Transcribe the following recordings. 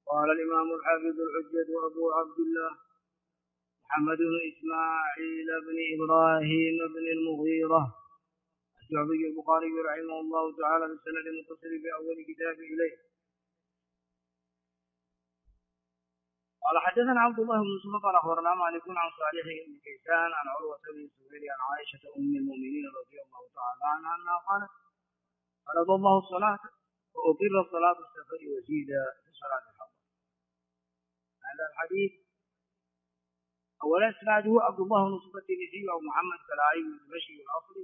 قال الإمام الحافظ الحجة أبو عبد الله محمد بن إسماعيل بن إبراهيم بن المغيرة الشعبي البخاري رحمه الله تعالى بالسند المتصل في أول كتاب إليه. قال حدثنا عبد الله بن يوسف قال أخبرنا مالك عن صالح بن كيسان عن عروة بن الزبير عن عائشة أم المؤمنين رضي الله تعالى عنها أنها قالت فرض الله الصلاة وأقر صلاة السفر وزيد في صلاة الحضر. هذا الحديث أولا إسناده عبد الله بن يوسف التنيسي أو محمد كلاعي بن الدمشقي الأصلي،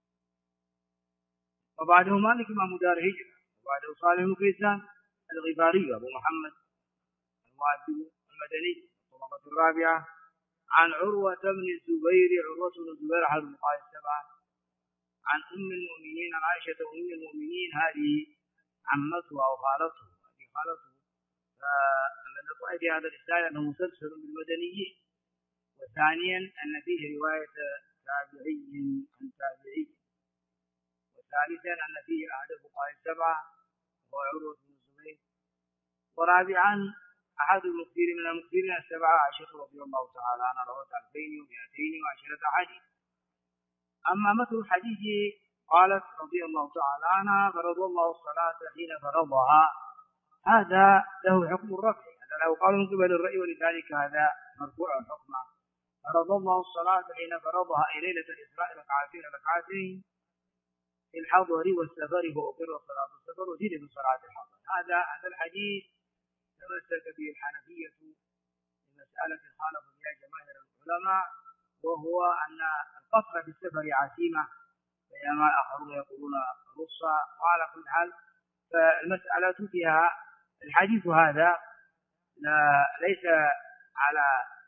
وبعده مالك إمام دار هجرة، وبعده صالح بن كيسان الغفاري أبو محمد المؤدب المدني الطبقة الرابعة عن عروة بن الزبير، عروة بن الزبير أحد الفقهاء السبعة، عن أم المؤمنين عن عائشة أم المؤمنين هذه عمته أو خالته، هذه خالته. فمن لطائف هذا الإسناد أنه مسلسل بالمدنيين، وثانيا أن فيه رواية تابعي عن تابعي، وثالثا أن فيه أحد الفقهاء السبعة وهو عروة بن الزبير، ورابعا أحد المكثرين من المكثرين السبعة عائشة رضي الله تعالى عنها روت 2210 حديث. أما مثل الحديث قالت رضي الله تعالى عنها فرض الله الصلاة حين فرضها، هذا له حكم الرفع، هذا له قال من قبل الرأي، ولذلك هذا مرفوع الحكم. فرض الله الصلاة حين فرضها أي ليلة الإسراء ركعتين في الحضر والسفر، فأقر صلاة السفر وزيد في صلاة الحضر. هذا الحديث تمسك به الحنفية بمسألة خالف فيها جماهير العلماء، وهو أن القصر في السفر عزيمة، بينما الآخرون يقولون رخصة. وعلى كل حال فالمسألة فيها الحديث هذا ليس على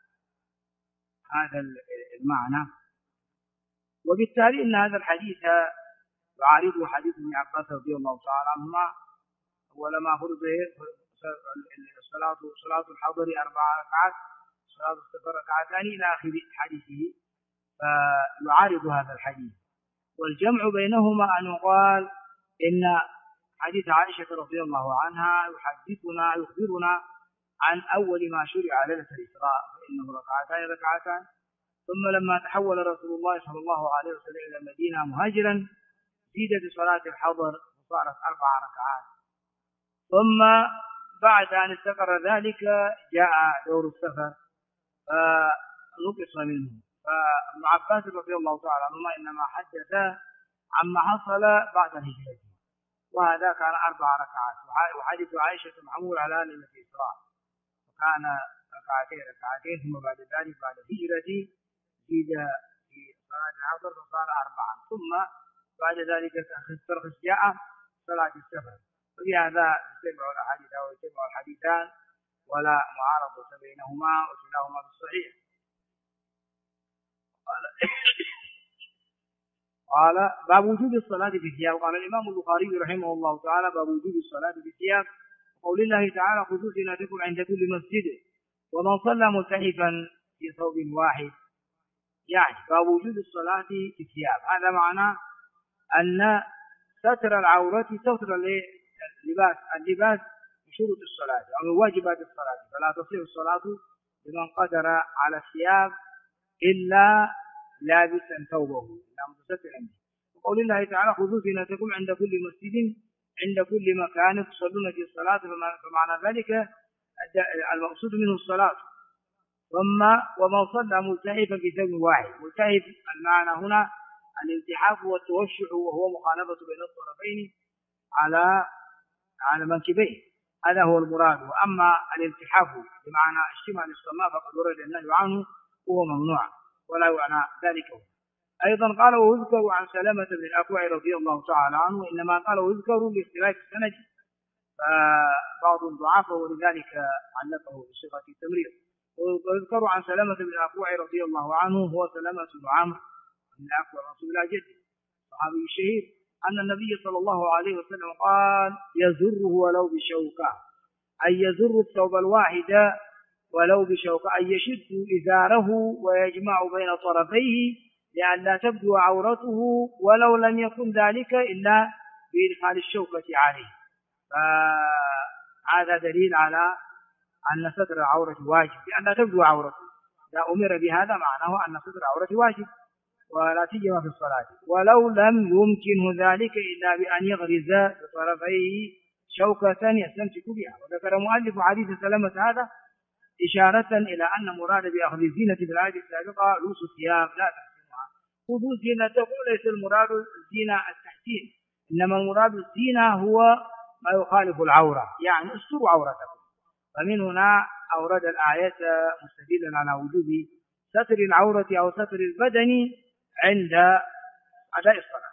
هذا المعنى، وبالتالي أن هذا الحديث يعارضه حديث ابن عباس رضي الله تعالى عنهما، ولما فرض صلاة الحضر 4 ركعات، صلاة السفر ركعتان إلى آخر حديثه، فيعارض هذا الحديث. والجمع بينهما أن يقال إن حديث عائشة رضي الله عنها يخبرنا عن أول ما شرع ليلة الإسراء، فإنه ركعتان، ثم لما تحول رسول الله صلى الله عليه وسلم إلى المدينة مهاجرا زيد بصلاة الحضر وصارت 4 ركعات، ثم بعد أن استقر ذلك جاء دور السفر فنقص منه. فابن عباس رضي الله تعالى عنهما إنما حدث عما حصل بعد الهجرة، وهذا كان 4 ركعات، وحديث عائشة محمول على ليلة الإسراء، وكان ركعتين ثم بعد ذلك بعد الهجرة زيد في صلاة الحضر فصار 4، ثم بعد ذلك ترخص جاء صلاة السفر. وبهذا يتبع الأحاديث ويتبع الحديثان ولا معارضة بينهما، وكلاهما بالصحيح. قال باب وجوب الصلاة في الثياب. قال الإمام البخاري رحمه الله تعالى باب وجوب الصلاة في الثياب، وقول الله تعالى خذوا زينتكم عند كل مسجد، ومن صلى ملتحفا في ثوب واحد، يعني باب وجوب الصلاة في الثياب. هذا معناه أن ستر العورة ستر اللباس من شروط الصلاة أو من واجبات الصلاة، فلا تصح الصلاة لمن قدر على الثياب إلا لابسا ثوبه إلا متسترا. وقول الله تعالى خذوا زينتكم عند كل مسجد عند كل مكان تصلون في الصلاة، فمعنى ذلك المقصود منه الصلاة. ثم ومن صلى ملتحفا في ثوب واحد، ملتحف المعنى هنا الالتحاف والتوشع، وهو مخالفة بين الطرفين على منكبيه، هذا هو المراد. وأما الالتحاف بمعنى اشتمال الصماء فقد ورد النهي عنه وهو ممنوع ولا يعنى ذلك. أيضا قال ويذكر عن سلمة بن الأكوع رضي الله تعالى عنه، إنما قال ويذكر لاختلاف السند، فبعض ضعفه ولذلك علقه بصيغة التمريض. ويذكر عن سلمة بن الأكوع رضي الله عنه هو سلمة بن عمرو بن الأكوع رسول الله جده صحابي الشهير، أن النبي صلى الله عليه وسلم قال يزره ولو بشوكة، أي يزر الثوب الواحد ولو بشوكة، أي يشد إزاره ويجمع بين طرفيه لأن لا تبدو عورته، ولو لم يكن ذلك إلا بإدخال الشوكة عليه. فهذا دليل على أن ستر العورة واجب لأن لا تبدو عورته. إذا أمر بهذا معناه أن ستر العورة واجب ولا سيما في الصلاة، ولو لم يمكنه ذلك إلا بأن يغرز بطرفيه شوكة يستمسك بها. وذكر مؤلف حديث سلمة هذا إشارة إلى أن مراد بأخذ الزينة في الآية السابقة لبس الثياب لا تحسنها. خذوا زينتكم ليس المراد الزينة التحسين، إنما المراد الزينة هو ما يخالف العورة، يعني استروا عورتكم. فمن هنا أورد الآية مستدلا على وجوب ستر العورة أو ستر البدن عند أداء الصلاة.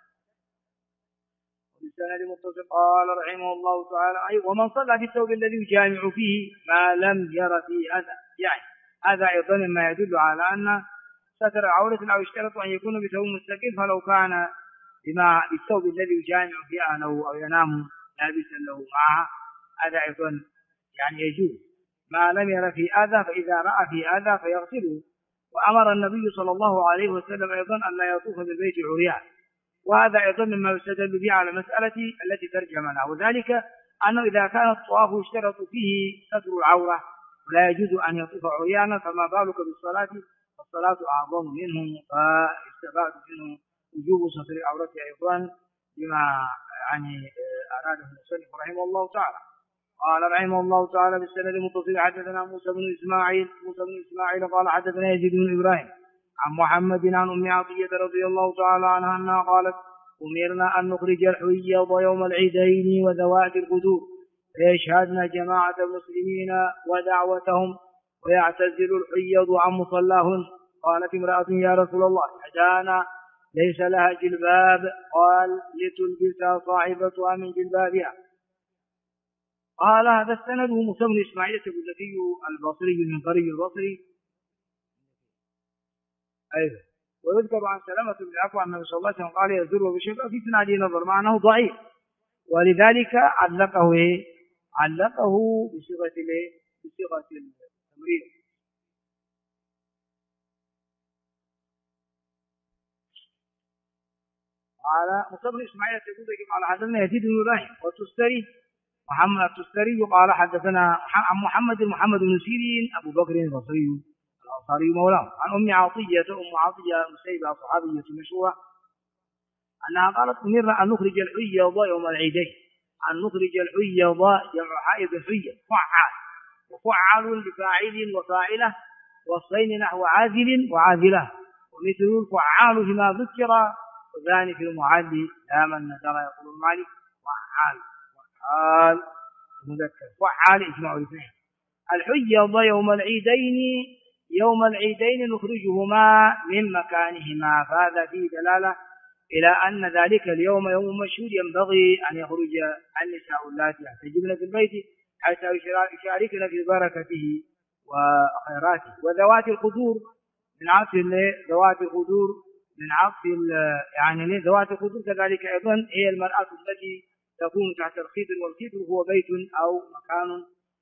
وبالسند المتصل قال رحمه الله تعالى: ومن صلى بالثوب الذي يجامع فيه ما لم ير فيه أذى، يعني هذا أيضا ما يدل على أن ستر العورة لا يشترط أن يكون بثوب مستقل، فلو كان بالثوب الذي يجامع فيه أهله أو ينام لابسا له معها هذا أيضا يعني يجوز ما لم ير فيه أذى، فإذا رأى فيه أذى فيغسله. وأمر النبي صلى الله عليه وسلم أيضا أن لا يطوف بالبيت عريان، وهذا أيضا مما يستدل به على المسألة التي ترجمنا، وذلك أنه إذا كان الطواف يشترط فيه ستر العورة ولا يجوز أن يطوف عريانا، فما بالك بالصلاة، والصلاة أعظم منه، فاستفاد منه وجوب ستر العورة أيضا بما يعني أراده المصنف رحمه الله تعالى. قال رحمه الله تعالى بالسند المتصل: حدثنا موسى بن إسماعيل قال حدثنا يزيد بن إبراهيم عن محمد عن أم عطية رضي الله تعالى عنها أنها قالت: أمرنا أن نخرج الحيض يوم العيدين وذوات القدور فيشهدن جماعة المسلمين ودعوتهم ويعتزل الحيض عن مصلاهن. قالت امرأة: يا رسول الله، إحدانا ليس لها جلباب، قال: لتلبسها صاحبتها من جلبابها. قال: هذا السند موسى بن إسماعيل التبوذكي البصري من قريب البصري. أيضا ويذكر عن سلمة بن الأكوع أن النبي صلى الله عليه وسلم قال: يزور بشيء في إسناده نظر، معناه ضعيف، ولذلك علقه بصيغة التمريض. قال موسى بن إسماعيل التبوذكي قال حدثنا يزيد بن إبراهيم والتستري محمد التستري قال حدثنا عن محمد بن سيرين أبو بكر البصري الأنصاري مولاه عن أم عطية مسيبة صحابية مشهورة أنها قالت: أمرنا أن نخرج الحيض يوم العيدين. أن نخرج الحيض جمع حائض الحيض فعال، وفعل بفاعل وفاعلة، والصين نحو عاذل وعاذلة، ومثل الفعال فيما ذكر وذاني في المعد لا من ترى يقول المالك فعال مذكر فعال إجماع الاثنين. الحيض يوم العيدين نخرجهما من مكانهما، فهذا فيه دلالة إلى أن ذلك اليوم يوم مشهود ينبغي أن يخرج النساء اللاتي يحتجبن في البيت حتى يشاركن في بركته وخيراته. وذوات الخدور من عطف ذوات الخدور يعني ذوات الخدور كذلك أيضا هي المرأة التي تكون تحت الخدر، والخدر هو بيت أو مكان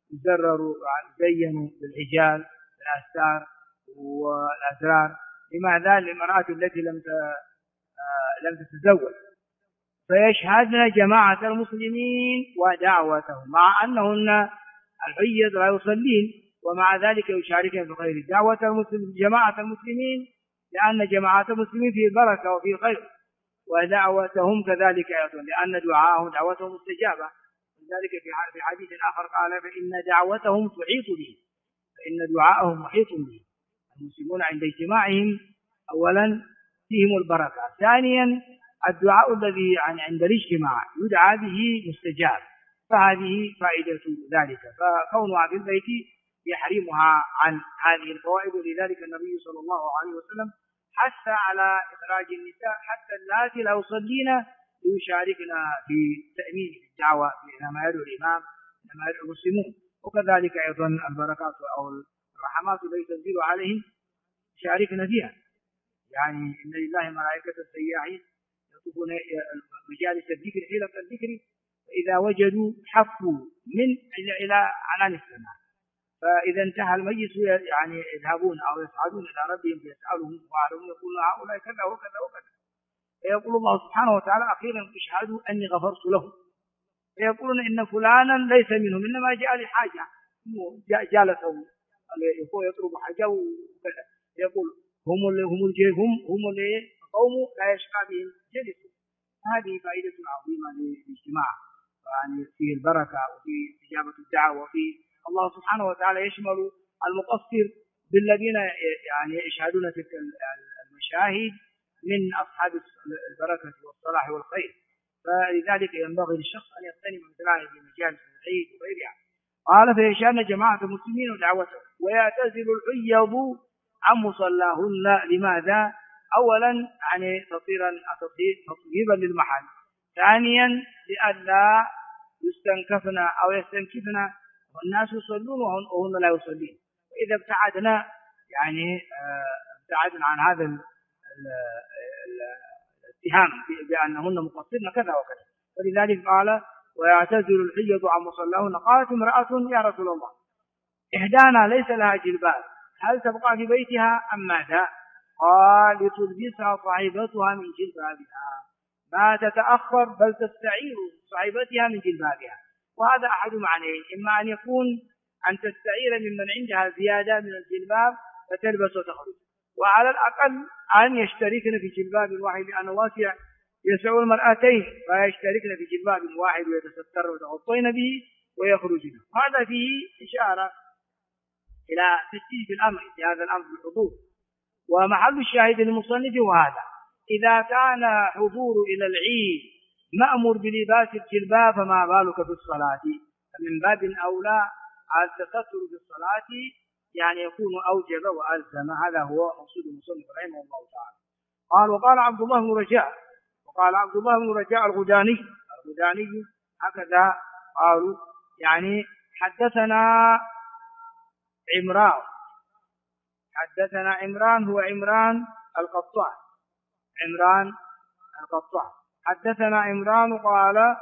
يزين بالحجال والأستار والأزرار، لماذا؟ للمرأة التي لم تتزوج. فيشهدن جماعة المسلمين ودعوتهم، مع أنهن الحيض لا يصلين، ومع ذلك يشاركن في خير جماعة المسلمين، لأن جماعة المسلمين فيه بركة وفيه خير، ودعوتهم كذلك أيضا لأن دعوتهم مستجابة. ولذلك في حديث آخر قال: فإن دعوتهم تحيط به، فإن دعاءهم محيط به. المسلمون عند اجتماعهم أولا فيهم البركة، ثانيا الدعاء الذي عند الاجتماع يدعى به مستجاب، فهذه فائدة ذلك. فكونها في البيت يحرمها عن هذه الفوائد، ولذلك النبي صلى الله عليه وسلم حث على إخراج النساء حتى اللاتي لا يصلين ليشاركن في تأمين الدعوة حينما يدعو الإمام، حينما يدعو المسلمون. وكذلك أيضا البركات أو الرحمات التي تنزل عليهم يشاركن فيها، يعني إن لله ملائكة سياحين يطوفون مجالس الذكر حيلة الذكر، فإذا وجدوا حفوا من إلى عنان السماء، فإذا انتهى المجلس يعني يذهبون أو يصعدون إلى ربهم فيسألهم وعلمهم يقولون هؤلاء كذا وكذا وكذا، فيقول الله سبحانه وتعالى: أخيرا اشهدوا أني غفرت لهم. فيقولون إن فلانا ليس منهم، إنما جاء لحاجة، جالسوا يطلب حاجة وكذا يقول هم اللي قوم لا يشقى بهم جلسوا. هذه فائدة عظيمة للاجتماع، يعني فيه البركة وفي استجابة الدعوة وفي الله سبحانه وتعالى يشمل المقصر بالذين يعني يشهدون تلك المشاهد من أصحاب البركة والصلاح والخير. فلذلك ينبغي للشخص أن يغتنم مثل هذه المجالس العيد وغيرها. قال فيشان جماعة المسلمين ودعوته ويعتزل الحيض عن مصلاهن. لماذا؟ أولا يعني تطيبا للمحل، ثانيا لئلا يستنكفن أو يستنكفن والناس يصلون وهن لا يصلين. وإذا ابتعدنا يعني ابتعدنا عن هذا الاتهام بأنهن مقصرن كذا وكذا. ولذلك قال ويعتزل الحيض عن مصلاهن. قالت امرأة يا رسول الله إحدانا ليس لها جلباب هل تبقى في بيتها أم ماذا؟ قال لتلبسها صاحبتها من جلبابها ما تتأخر بل تستعير صاحبتها من جلبابها. وهذا أحد معنيين، إما أن يكون أن تستعير ممن عندها زيادة من الجلباب فتلبس وتخرج، وعلى الأقل أن يشتركن في جلباب واحد لأنه واسع يسع المرأتين فيشتركن في جلباب واحد ويتستر وتغطين به ويخرجن. هذا فيه إشارة إلى تشديد الأمر في هذا الأمر بالحضور. ومحل الشاهد المصنف وهذا إذا كان حضور إلى العيد مأمور بلباس الجلباب فما بالك في الصلاة؟ فمن باب أولى التستر في الصلاة يعني يكون أوجب وألزم. هذا هو مقصود المصنف رحمه الله تعالى. قال وقال عبد الله بن رجاء الغداني هكذا قالوا يعني حدثنا عمران هو عمران القطان حدثنا عمران قال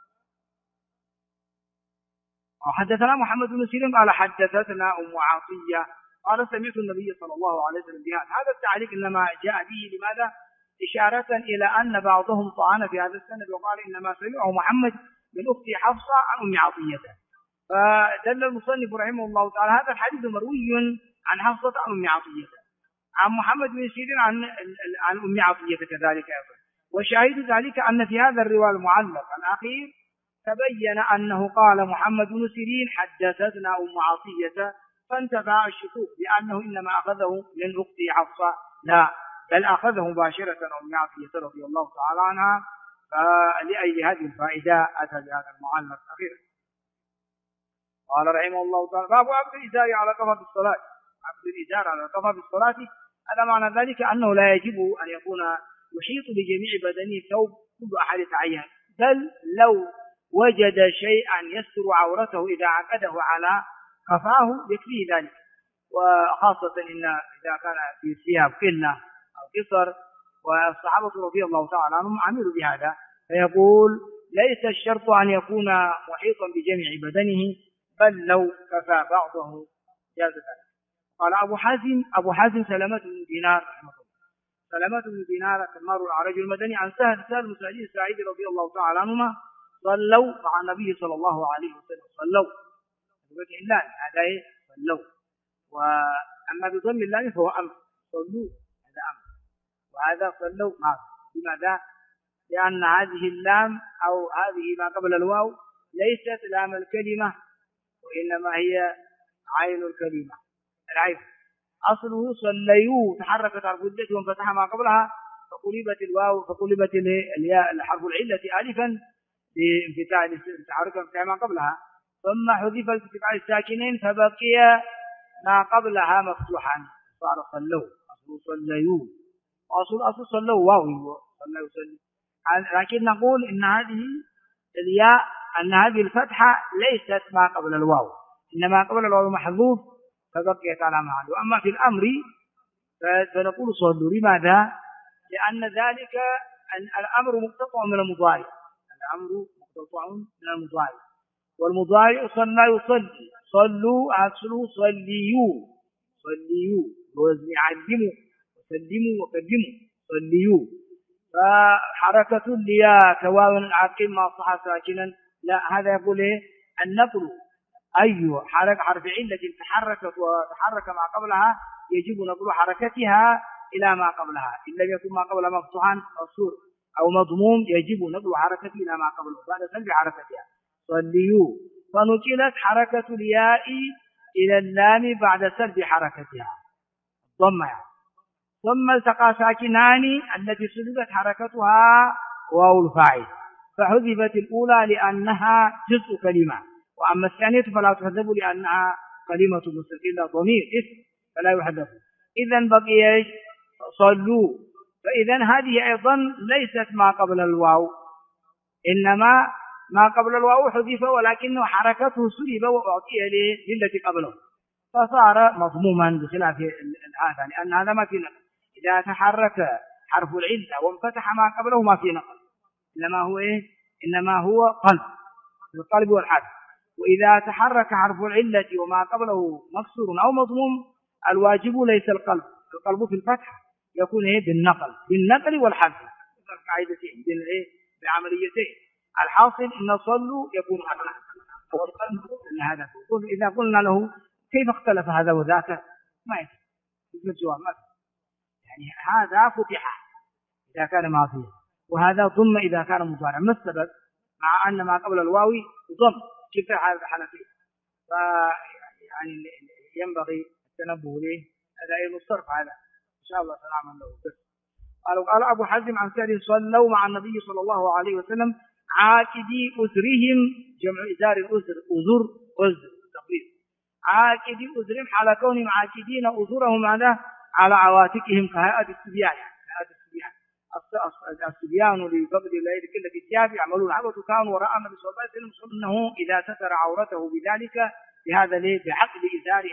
حدثنا محمد بن سيرين قال حدثتنا أم عطية قال سمعت النبي صلى الله عليه وسلم بهذا. هذا التعليق إنما جاء به لماذا؟ إشارة إلى أن بعضهم طعن في هذا السند وقال إنما سمعه محمد من أخت حفصة عن أم عطية. فدل المصنف رحمه الله تعالى هذا الحديث مروي عن حفصة عن أم عطية عن محمد بن سيرين عن أم عطية كذلك أيضا. وشاهد ذلك أن في هذا الرواية المعلق الأخير تبين أنه قال محمد بن سيرين حدثتنا أم عطية فانتفع الشكوك لأنه إنما أخذه من أخته حفصة، لا بل أخذه مباشرة أم عطية رضي الله تعالى عنها. فلأجل هذه الفائدة أتى بهذا المعلق الأخير. قال رحمه الله تعالى باب عقد الإزار على قفا بالصلاة. هذا معنى ذلك أنه لا يجب أن يكون يحيط بجميع بدنه ثوب كل أحد يتعين، بل لو وجد شيئا يستر عورته إذا عقده على قفاه يكفيه ذلك. وخاصة إن إذا كان في ثياب قلة أو قصر، والصحابة رضي الله تعالى عنهم عملوا بهذا. فيقول ليس الشرط أن يكون محيطا بجميع بدنه بل لو كفى بعضه جاز ذلك. قال أبو حازم سلمة بن دينار رحمه الله. سلمة بن دينار تمار العرج المدني عن سهل بن سعيد الساعدي رضي الله تعالى عنهما صلوا مع النبي صلى الله عليه وسلم. صلوا بفتح الله هذا صلوا، وأما بضم الله فهو أمر. صلوا هذا أمر وهذا صلوا ماذا؟ لماذا؟ لأن هذه اللام أو هذه ما قبل الواو ليست لام الكلمة وإنما هي عين الكلمة. العين أصله صليوا تحركت حرف الجر وانفتح ما قبلها فقلبت الواو فقلبت الياء حرف العلة ألفا لتحرك ما قبلها، ثم حذف التقاء الساكنين فبقي ما قبلها مفتوحا صار صلوا. أصل صليوا أصل صلوا واو صلوا يصلي. لكن نقول إن هذه الياء أن هذه الفتحة ليست ما قبل الواو إنما قبل الواو محذوف فبقيت على محل. وأما في الأمر فنقول صلوا. لماذا؟ لأن ذلك الأمر مقتطع من المضارع. والمضارع صلى يصلي. صلوا أصله صليوا ووزن علموا وسلموا وقدموا صليوا. فحركة الياء كواو عاقل ما صح ساكنا لا، هذا يقول النقل أي حرف علة تحركت وتحرك ما قبلها يجب نقل حركتها إلى ما قبلها، إن لم يكن ما قبلها مفتوحا مكسور أو مضموم يجب نقل حركته إلى ما قبله بعد سلب حركتها. صليوا فنقلت حركة الياء إلى اللام بعد سلب حركتها ضم، ثم التقى ساكنان التي سلبت حركتها واو الفاعل فحذفت الأولى لأنها جزء كلمة، وأما الثانية فلا تحذف لأنها كلمة مستقلة ضمير اسم فلا يحذف. إذن بقي صلوا، فإذا هذه أيضا ليست ما قبل الواو، إنما ما قبل الواو حذف ولكنه حركته سلب وأعطي للتي قبله فصار مضموما بخلاف هذا، لأن هذا ما في نقل. إذا تحرك حرف العلة وانفتح ما قبله ما في نقل، إنما هو إنما هو قلب، القلب والحرف. وإذا تحرك حرف العلة وما قبله مكسور أو مضموم الواجب ليس القلب، القلب في الفتح يكون بالنقل والحذف، قاعدتين بعمليتين. الحاصل إن صلوا يكون حقا والقلب هذا. إذا قلنا له كيف اختلف هذا وذاك ما يفهم الجواب، يعني هذا فتح إذا كان ماضيا وهذا ضم إذا كان مضارعا، ما السبب؟ مع أن ما قبل الواو ضم كيف هذا الحنفية، يعني ينبغي التنبه له، هذا أيضا الصرف هذا إن شاء الله سلام له. قال أبو حزم عن سعد صلوا مع النبي صلى الله عليه وسلم عاكدي أزرهم، جمع إزار الأزر أزر تقريبا، عاكدي أزرهم حال كونهم عاكدين أزرهم على عواتقهم كهيئة السبيان، السبيان لفضل الله لكل الثياب يعملون عبث كانوا وراء النبي صلى الله عليه وسلم أنه إذا ستر عورته بذلك بهذا بعقد إزاره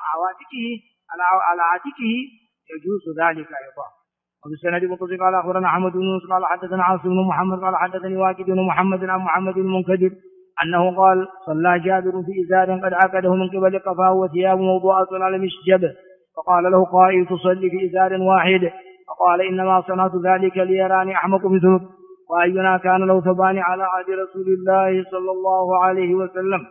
على عاتقه يجوز ذلك أيضا. وبالسند متصل قال أخبرنا أحمد بن يونس قال حدثنا عاصم بن محمد قال حدثني واكد بن محمد عن محمد بن المنكدر أنه قال صلى جابر في إزار قد عقده من قبل قفاه وثياب موضوعة على المشجب، فقال له قائل تصلي في إزار واحد، فقال إنما صنعت ذلك ليراني أحمق مثلك، وأينا كان له ثبان على عهد رسول الله صلى الله عليه وسلم.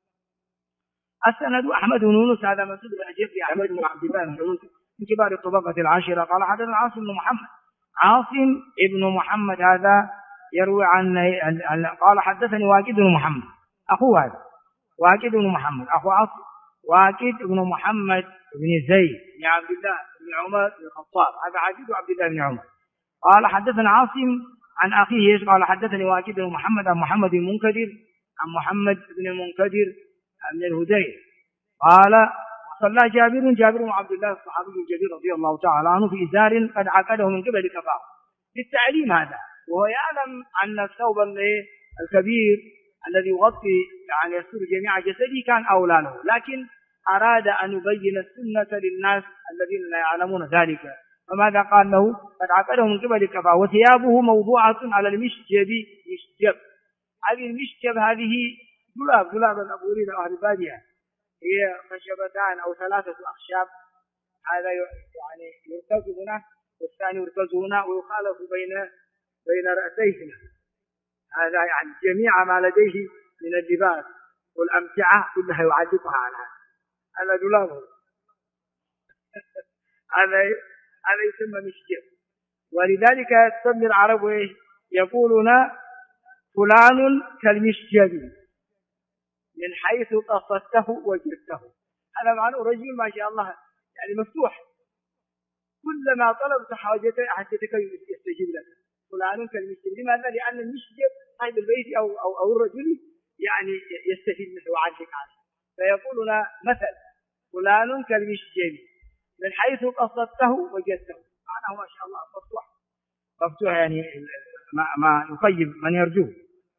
السند أحمد بن يونس هذا مسعود بن أجيب أحمد بن عبد الله بن يونس من كبار الطبقة العاشرة. قال حدثنا عاصم بن محمد، عاصم ابن محمد هذا يروي عن قال حدثني واكد بن محمد أخوه، هذا واكد بن محمد أخو عاصم، واكد بن محمد بن زيد بن عبد الله بن عمر بن الخطاب، هذا عبد عبد الله بن عمر. قال حدثنا عاصم عن أخيه قال حدثني واكد بن محمد عن محمد بن المنكدر عن محمد بن المنكدر بن الهذيل قال صلى جابر بن عبد الله الصحابي الجليل رضي الله تعالى عنه في إزار قد عقده من قبل كفاه للتعليم هذا، وهو يعلم أن الثوب الكبير الذي يغطي يعني يستر جميع جسده كان أولى له، لكن أراد أن يبين السنة للناس الذين لا يعلمون ذلك، فماذا قال له؟ قد عقده من قبل كفاه وثيابه موضوعة على المشجب. هذه المشجب هذه دولاب الأبورين أهل البادية، هي خشبتان أو ثلاثة أخشاب، هذا يعني يركز هنا والثاني يركز هنا ويخالف بين رأسيهما، هذا يعني جميع ما لديه من اللباس والأمتعة كلها يعلقها على هذا دولابه هذا يسمى مشجب. ولذلك تسمي العرب يقولون فلان كالمشجب من حيث قصدته وجدته، هذا معنى رجل ما شاء الله يعني مفتوح، كلما طلبت حاجتك يستجيب لك، فلان كالمشجب. لماذا؟ لأن المشجب صاحب البيت أو الرجل يعني يستفيد منه ويعلق عليه، فيقولون مثل فلان كالمشجب من حيث قصدته وجدته، معناه ما شاء الله مفتوح يعني ما يخيب من يرجوه.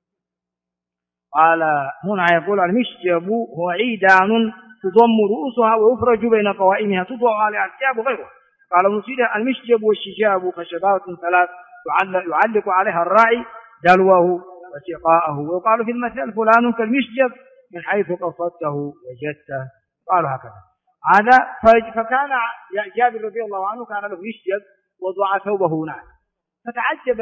قال هنا يقول المشجب هو عيدان تضم رؤوسها ويفرج بين قوائمها توضع عليها الثياب وغيرها. قال مصير المشجب والشجاب خشبات ثلاث يعلق عليها الراعي دلوه وسقاءه، ويقال في المثل فلان كالمشجب من حيث قصدته وجدته، قالوا هكذا. هذا فكان جابر رضي الله عنه كان له مشجب وضع ثوبه هناك، فتعجب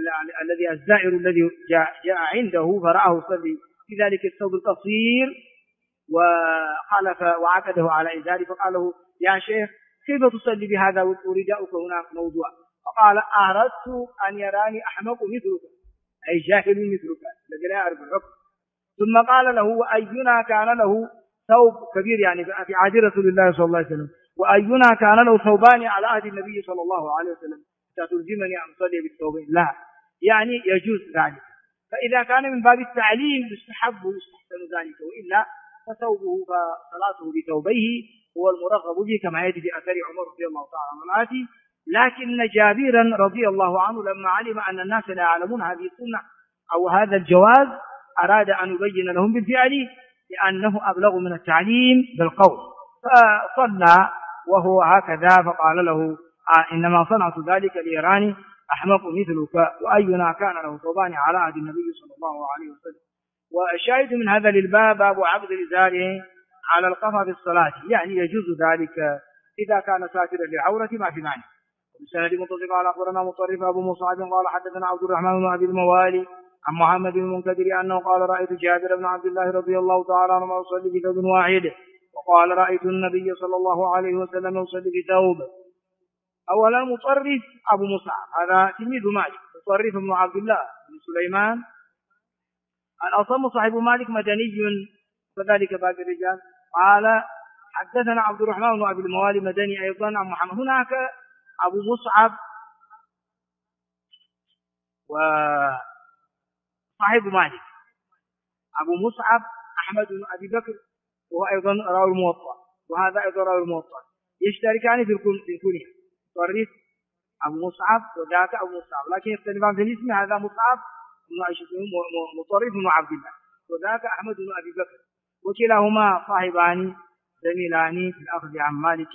الذي الزائر الذي جاء عنده فرآه يصلي في ذلك الثوب القصير وخالف وعقده على إزاره فقال له يا شيخ كيف تصلي بهذا ورداؤك هناك موضوع؟ فقال أردت أن يراني أحمق مثلك أي جاهل مثلك الذي لا يعرف الحكم. ثم قال له وأينا كان له ثوب كبير يعني في عهد رسول الله صلى الله عليه وسلم، وأينا كان له ثوبان على عهد النبي صلى الله عليه وسلم تلزمني أن أصلي بالثوبين؟ لا، يعني يجوز ذلك. فإذا كان من باب التعليم يستحب ويستحسن ذلك، وإلا فثوبه فصلاته بثوبيه هو المرغب به كما يأتي في أثر عمر رضي الله تعالى عنه. لكن جابرا رضي الله عنه لما علم أن الناس لا يعلمون هذه السنة أو هذا الجواز أراد أن يبين لهم بالفعل لأنه أبلغ من التعليم بالقول، فصلى وهو هكذا فقال له إنما صنعت ذلك ليراني أحمق مثلك وأينا كان له ثوبان على عهد النبي صلى الله عليه وسلم. والشاهد من هذا للباب باب عقد الإزار على القفا في الصلاة، يعني يجوز ذلك إذا كان ساترا للعورة ما في معنى. بالسند متصل قال أخبرنا مطرف أبو مصعب قال حدثنا عبد الرحمن بن أبي الموالي عن محمد بن المنكدر أنه قال رأيت جابر بن عبد الله رضي الله تعالى عنه يصلي بثوب واحد، وقال رأيت النبي صلى الله عليه وسلم يصلي بثوب. أولا مطرف أبو مصعب هذا تلميذ مالك، مطرف بن عبد الله بن سليمان الأصم صاحب مالك مدني فذلك باقي الرجال. قال حدثنا عبد الرحمن بن أبي الموالي مدني أيضا عن محمد. هناك أبو مصعب وصاحب مالك أبو مصعب أحمد بن أبي بكر وهو أيضا راوي الموطأ، وهذا أيضا راوي الموطأ، يشتركان في الكنية، مطرف أبو مصعب وذاك أبو مصعب، لكن يختلفان في الاسم، هذا مصعب مطرف بن عبد الله وذاك أحمد بن أبي بكر، وكلاهما صاحبان زميلان في الأخذ عن مالك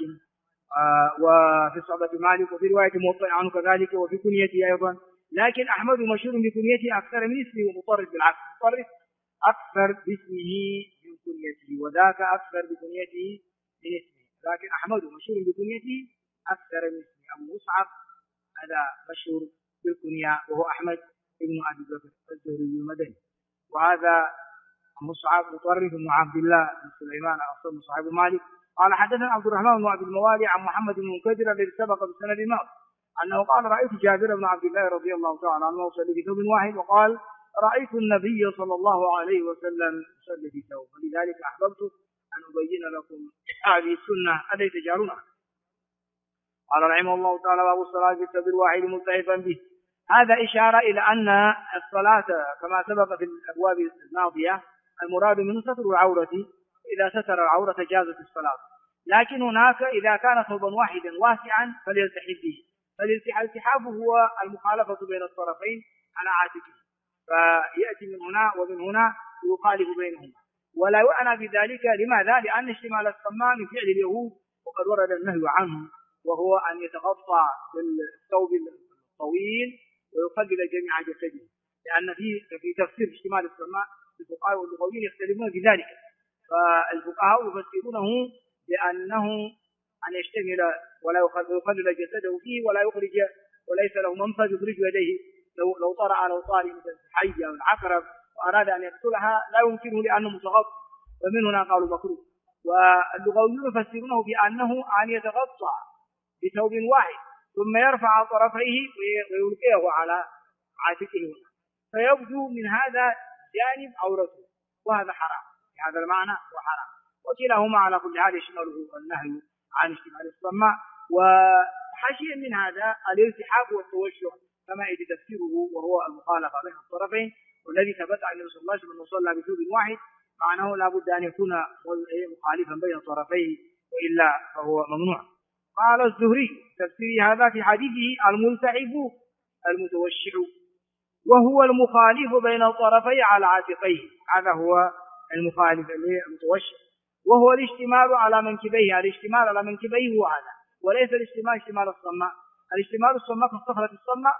وفي صحبة مالك، وفي رواية موطئ عنه كذلك، وفي كنيته أيضا. لكن أحمد مشهور بكنيته أكثر من اسمه، ومطرف بالعكس، مطرف أكثر باسمه من كنيته وذاك أكثر بكنيته من اسمه، لكن أحمد مشهور بكنيته أكثر من اسمه. أبو مصعب هذا مشهور بالكنية وهو أحمد بن أبي بكر الزهري المدني، وهذا مصعب مطرف بن عبد الله بن سليمان أصل صاحب مالك. قال حدثنا عبد الرحمن بن أبي الموالي عن محمد بن المنكدر الذي سبق بالسند الماضي أنه قال رأيت جابر بن عبد الله رضي الله تعالى عنه يصلي بثوب واحد، وقال رأيت النبي صلى الله عليه وسلم يصلي بثوب، ولذلك أحببت أن أبين لكم هذه السنة التي تجعلونها. قال رحمه الله تعالى باب الصلاة بالثوب الواحد ملتهفا به. هذا إشارة إلى أن الصلاة كما سبق في الأبواب الماضية المراد منه ستر العورة، إذا ستر العورة جازت الصلاة، لكن هناك إذا كان ثوبا واحدا واسعا فليلتحف به، فالالتحاف هو المخالفة بين الطرفين على عاتقه، فيأتي من هنا ومن هنا يخالف بينهما، ولا يعنى بذلك. لماذا؟ لأن اشتمال الصماء من فعل اليهود وقد ورد النهي عنه، وهو أن يتغطى بالثوب الطويل ويقلل جميع جسده، لأن في تفسير اشتمال الصماء الفقهاء واللغويين يختلفون في ذلك، فالفقهاء يفسرونه بأنه أن يشتمل ولا يقلل جسده فيه ولا يخرج، وليس له منفذ يخرج يديه، لو طرأ على طارئ مثل الحية أو العقرب وأراد أن يقتلها لا يمكنه لأنه متغطى، ومن هنا قالوا مكروه. واللغويون يفسرونه بأنه أن يتغطى بثوب واحد ثم يرفع طرفيه ويلقيه على عاتقه، فيبدو من هذا جانب عورته، وهذا حرام، هذا المعنى هو حرام، وكلاهما على كل حال يشمله النهي عن اشتمال الصماء. وحشيا من هذا الالتحاف والتوشع كما يجي تفسيره، وهو المخالفة بين الطرفين، والذي ثبت عن النبي صلى الله عليه وسلم انه صلى بثوب واحد، معناه لا بد ان يكون مخالفا بين الطرفين، والا فهو ممنوع. قال الزهري تفسير هذا في حديثه الملتحف المتوشع، وهو المخالف بين الطرفي على عاتقيه، هذا هو المخالف المتوشع، وهو الاشتمال على منكبيه، الاشتمال على منكبيه هو هذا، وليس الاشتمال اشتمال الصماء. الاشتمال الصماء كالصخرة الصماء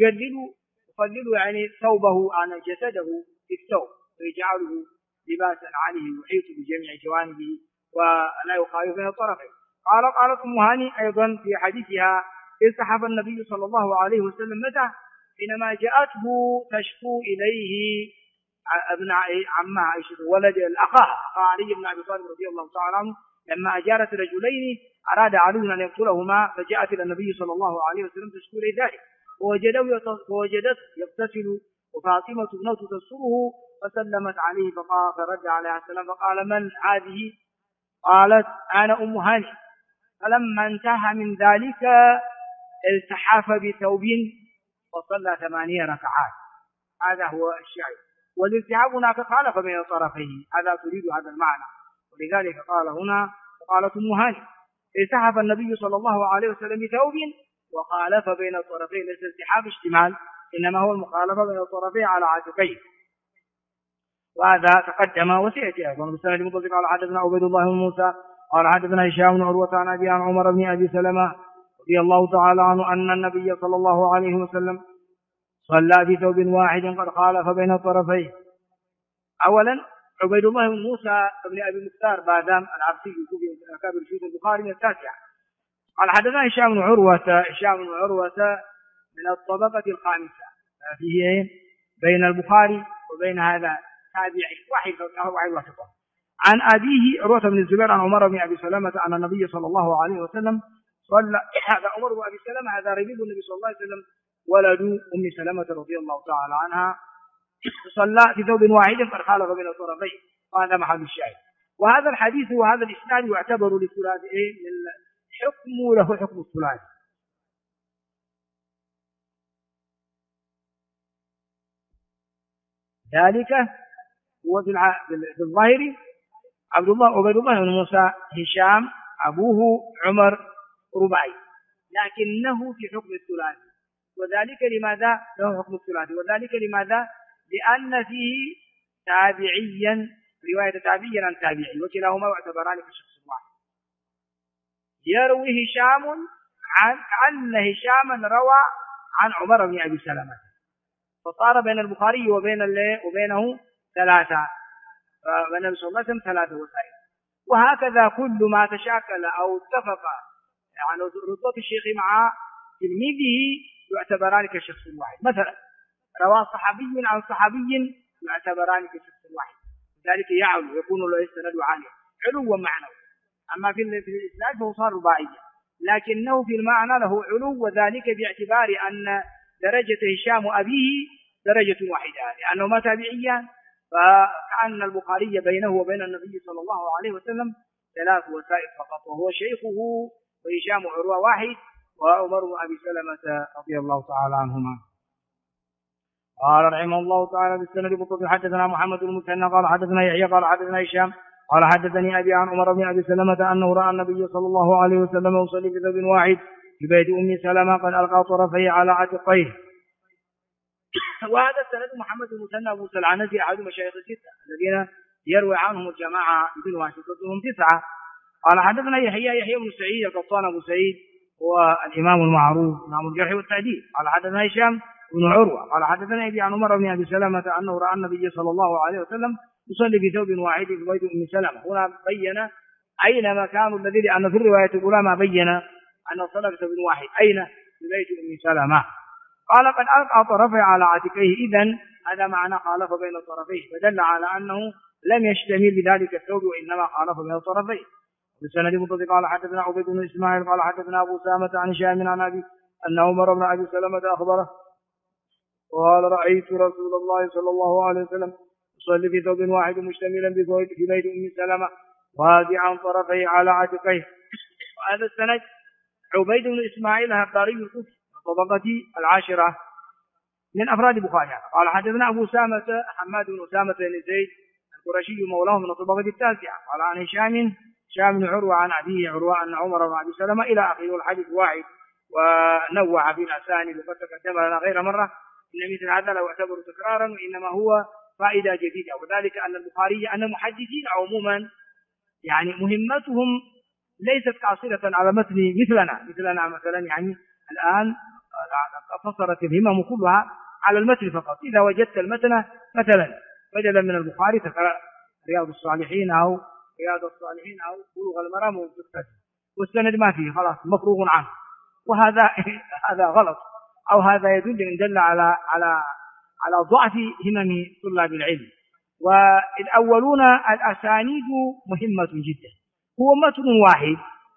يقلل يعني ثوبه عن جسده في الثوب ويجعله لباسا عليه يحيط بجميع جوانبه ولا يخالف بين الطرفين. قالت أم هاني أيضا في حديثها التحف النبي صلى الله عليه وسلم متى؟ حينما جاءته تشكو إليه ابن عمها عائشة ولد أخاها علي بن أبي طالب رضي الله تعالى عنه لما أجارت رجلين أراد علي أن يقتلهما فجاءت إلى النبي صلى الله عليه وسلم تشكو إليه ذلك ووجدته يغتسل وفاطمة ابنته تستره فسلمت عليه فرد عليها السلام فقال من هذه؟ قالت أنا أم هاني. فلما انتهى من ذلك التحاف بثوب وصلى 8 ركعات. هذا هو الشاهد. والالتحاف هناك خالف بين الطرفين، هذا تريد هذا المعنى، ولذلك قال هنا وقالت أم هاني التحف النبي صلى الله عليه وسلم بثوب وخالف بين الطرفين، ليس التحاف اشتمال إنما هو المخالفة بين الطرفين على عاتقيه، وهذا تقدم وسيأتي أيضا. بالسند المتصل قال حدثنا عبيد الله بن موسى قال حدثنا هشام بن عروة عن أبي عن عمر بن أبي سلمة رضي الله تعالى عنه أن النبي صلى الله عليه وسلم صلى في ثوب واحد قد خالف بين الطرفين. أولا عبيد الله بن موسى بن أبي مختار بادام العبسي في أكابر شيوخ البخاري من التاسعة. قال حدثنا هشام بن عروة من الطبقة الخامسة، فيه بين البخاري وبين هذا تابعي واحد وسطه. عن أبيه عروة بن الزبير عن عمر بن أبي سلمة أن النبي صلى الله عليه وسلم صلى. هذا عمر بن أبي سلمة هذا ربيب النبي صلى الله عليه وسلم ولد أم سلمة رضي الله تعالى عنها، صلى في ثوب واحد قد خالف بين الطرفين، وهذا محل الشاهد. وهذا الحديث وهذا الإسناد يعتبر للثلاثي حكم له حكم الثلاثي. ذلك هو في الظاهر عبيد الله بن موسى هشام أبوه عمر رباعي، لكنه في حكم الثلاثي. وذلك لماذا له حكم الثلاثي؟ وذلك لماذا؟ لأن فيه تابعيا رواية تابعيا عن تابعي، وكلاهما يعتبران كشخص واحد. يروي هشام عن هشاما روى عن عمر بن أبي سلمة، فصار بين البخاري وبينه ثلاثة، فالنبي صلى الله عليه وسلم 3 وسائل. وهكذا كل ما تشاكل أو اتفق يعني رتبة الشيخ مع تلميذه يعتبران كشخص واحد. مثلا روى صحابي عن صحابي يعتبران كشخص واحد، ذلك يعلو يكون له السند عاليا علوا معنوي. أما في الإسناد فهو صار رباعيا، لكنه في المعنى له علو، وذلك باعتبار أن درجة هشام أبيه درجة واحدة، لأنه ما تابعيا، فكأن البخاري بينه وبين النبي صلى الله عليه وسلم 3 وسائل فقط، وهو شيخه وهشام عروة واحد، وعمر بن أبي سلمة رضي الله تعالى عنهما. قال رحمه الله تعالى بالسند المتصل حدثنا محمد بن المثنى قال حدثنا يحيى قال حدثنا هشام قال حدثني أبي عن عمر بن أبي سلمة أنه رأى النبي صلى الله عليه وسلم يصلي في ثوب واحد في بيت أم سلمة قد ألقى طرفيه على عاتقيه. وهذا السند محمد بن المثنى أبو سلعنزي أحد مشايخ الستة الذين يروي عنهم الجماعة بدون واسطتهم 9. قال حدثنا يحيى بن سعيد القطان أبو سعيد هو الإمام المعروف إمام الجرح والتعديل. قال حدثنا هشام بن عروة قال حدثنا أبي عن عمر بن أبي سلمة أنه رأى النبي صلى الله عليه وسلم يصلي في ثوب واحد في بيت أم سلمة. هنا بين أين مكان الذي، لأن في الرواية الأولى ما بين أنه صلى في ثوب واحد أين في بيت أم سلمة. قال قد ألقى طرفي على عاتقيه، إذن هذا معنى خالف بين الطرفين، فدل على أنه لم يشتمل بذلك الثوب وإنما خالف بين الطرفين. بالسند المتصل قال حدثنا عبيد بن إسماعيل قال حدثنا أبو سامة عن هشام عن أبي أن عمر بن أبي سلمة أخبره قال رأيت رسول الله صلى الله عليه وسلم يصلي في ثوب واحد مشتملا في بيت أم سلمة واضعا طرفيه على عاتقيه. وهذا السند عبيد بن إسماعيل الهباري الكوفي طبقة 10 من أفراد البخاري. قال حدثنا أبو سامة حماد بن أسامة بن زيد القرشي مولاه من الطبقة 9. قال عن هشام بن عروة عن أبيه عروة أن عمر بن أبي سلمة إلى آخره. الحديث واحد ونوع في الأسانيد وقد تقدم لنا غير مرة. إن مثل هذا لا يعتبر تكرارا وإنما هو فائدة جديدة، وذلك أن البخاري أن المحدثين عموما يعني مهمتهم ليست قاصرة على متن مثلنا مثلا، يعني الآن قصرت الهمم كلها على المتن فقط. إذا وجدت المتن مثلا بدلا من البخاري تقرأ رياض الصالحين أو بلوغ المرام وتكتفي، والسند ما فيه خلاص مفروغ عنه، وهذا غلط، أو هذا يدل على ضعف همم طلاب العلم. والأولون الأسانيد مهمة جدا، هو متن واحد،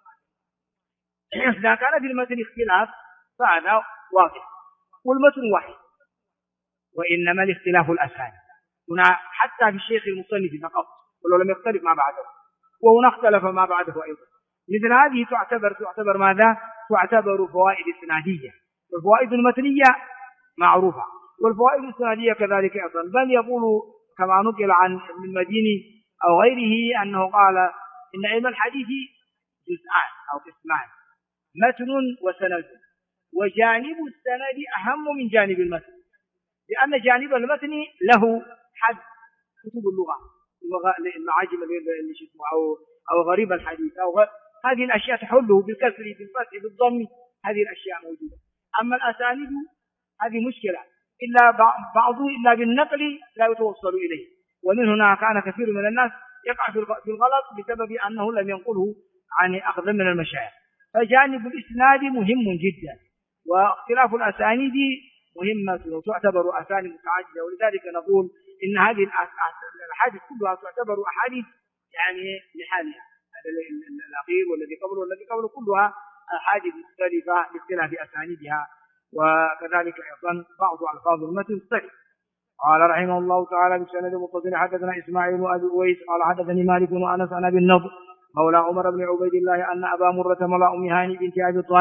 إذا كان في المتن اختلاف فهذا واضح، والمتن واحد، وإنما الاختلاف الأسانيد هنا حتى في الشيخ المصنف فقط ولو لم يختلف ما بعده، وهنا اختلف ما بعده أيضا. مثل هذه تعتبر ماذا؟ تعتبر فوائد إسنادية، والفوائد المتنية معروفة، والفوائد الإسنادية كذلك أيضا. بل يقول كما نقل عن ابن المديني أو غيره أنه قال إن علم الحديث جزءان أو قسمان، متن وسند، وجانب السند أهم من جانب المتن، لأن جانب المتن له حد كتب اللغة، المعاجم أو غريب الحديث هذه الأشياء تحله بالكسر بالفتح بالضم، هذه الأشياء موجودة. أما الأسانيد هذه مشكلة، إلا بعضه إلا بالنقل لا يتوصل إليه، ومن هنا كان كثير من الناس يقع في الغلط بسبب أنه لم ينقله عن أخذ من المشايخ. فجانب الإسناد مهم جدا، واختلاف الأسانيد مهمة وتعتبر أسانيد متعددة، ولذلك نقول إن هذه الأحاديث كلها تعتبر أحاديث يعني لحالها، هذا الأخير والذي قبله والذي قبله كلها أحاديث مختلفة لاختلاف أسانيدها، وكذلك أيضا بعض ألفاظ المتن مختلف. قال رحمه الله تعالى بسند متصل حدثنا إسماعيل بن أبي أويس قال حدثني مالك بن أنس عن أبي النضر مولى عمر بن عبيد الله أن أبا مرة مولى أم هاني بنت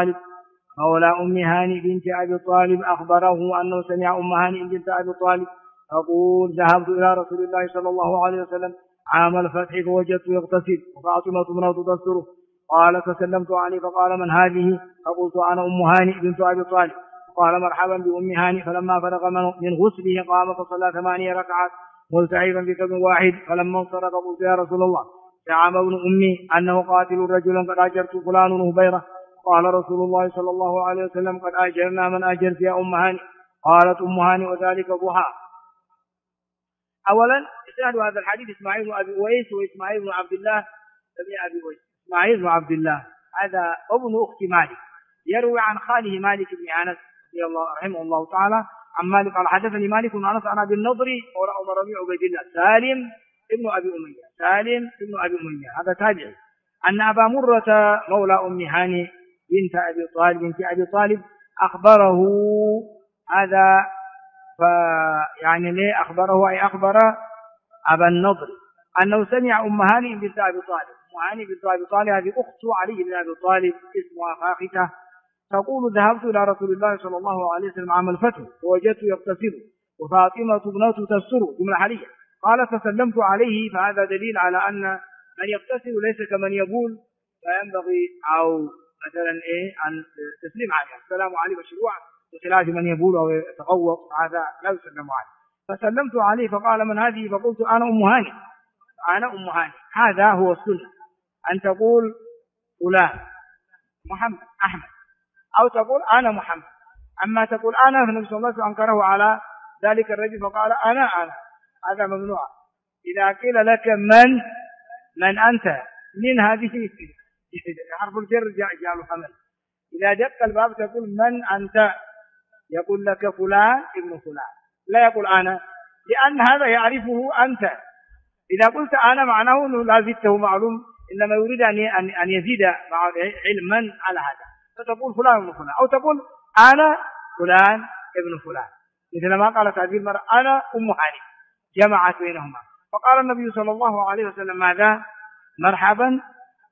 أبي طالب أخبره أنه سمع أم هاني بنت أبي طالب تقول ذهبت إلى رسول الله صلى الله عليه وسلم عام الفتح فوجدت يغتسل وفاطمة امرأة تستره، قال فسلمت عليه فقال من هذه؟ فقلت أنا أم هاني بنت أبي طالب، قال مرحبا بأم هاني. فلما فرغ من غسله قام فصلى 8 ركعات ملتحفا بكف واحد، فلما انصرف قلت يا رسول الله زعم ابن أمي أنه قاتل رجلا قد أجرت فلان هبيرة، قال رسول الله صلى الله عليه وسلم قد أجرنا من أجرت يا أم هاني. قالت أم هاني وذلك ضحى. أولا إسناد هذا الحديث إسماعيل بن أبي أويس وإسماعيل بن عبد الله بن أبي أويس. إسماعيل بن عبد الله هذا ابن أخت مالك، يروي عن خاله مالك بن أنس رضي الله رحمه الله تعالى عن مالك قال حدثني مالك بن أنس عن أبي النضر مولى عمر بن عبيد الله سالم ابن أبي أمية هذا تابعي أن أبا مرة مولى أم هاني بنت أبي طالب أخبره هذا، فيعني ليه أخبره أي أخبر أبا النضر أنه سمع أم هاني بنت أبي طالب. أم هاني بنت أبي طالب هذه أخت علي بن أبي طالب اسمها فاختة، تقول ذهبت إلى رسول الله صلى الله عليه وسلم عام الفتح ووجدت يغتسل وفاطمة ابنته تستر جملة حالية، قال فسلمت عليه، فهذا دليل على أن من يغتسل ليس كمن يبول، فينبغي أو مثلا أن تسلم عليه السلام عليه مشروع، بخلاف من يبول أو يتغوط هذا لا يسلم عليه. فسلمت عليه فقال من هذه؟ فقلت أنا أم هاني. هذا هو السنة، أن تقول فلان محمد أحمد أو تقول أنا محمد. أما تقول أنا فالنبي صلى الله عليه وسلم أنكره على ذلك الرجل فقال أنا هذا ممنوع. إذا قيل لك من أنت من هذه حرف الجر جاء الحمل. إذا جاءت الباب تقول من أنت، يقول لك فلان ابن فلان، لا يقول أنا، لأن هذا يعرفه أنت. إذا قلت أنا معناه أنه لا زدته معلوم، إنما يريد أن يزيد علما على هذا، فتقول فلان ابن فلان، أو تقول أنا فلان ابن فلان، مثل ما قالت هذه المرأة أنا أم هاني، جمعت بينهما. فقال النبي صلى الله عليه وسلم ماذا؟ مرحبا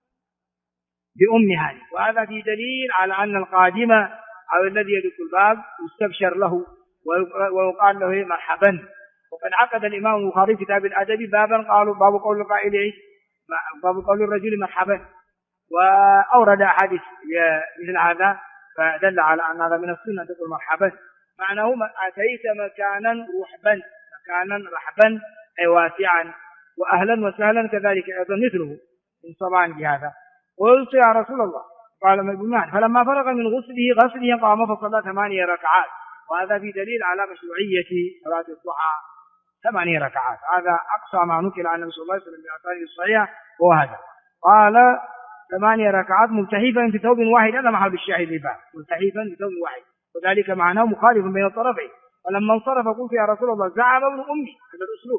بأم هاني. وهذا في دليل على أن القادم أو الذي يدخل الباب يستبشر له ويقال له مرحبا. وقد عقد الإمام البخاري في كتاب الأدب بابا قالوا باب قول القائل باب قول الرجل مرحبا، وأورد أحاديث مثل هذا فدل على أن هذا من السنة تقول مرحبا، معناه أتيت مكانا رحبا أي واسعا، وأهلا وسهلا كذلك أيضا مثله من صبان بهذا. قلت يا رسول الله قال ما بمعنى، فلما فرغ من غسله قام فصلى 8 ركعات، وهذا في دليل على مشروعية صلاة الضحى 8 ركعات. هذا أقصى ما نقل عن النبي صلى الله عليه وسلم بأسانيد الصحيحة وهذا. قال 8 ركعات ملتحفا في ثوب واحد، هذا محل الشاهد للباب، ملتحفا في ثوب واحد، وذلك معناه مخالف بين الطرفين. ولما انصرف قلت يا رسول الله زعم ابن أمي، هذا الأسلوب،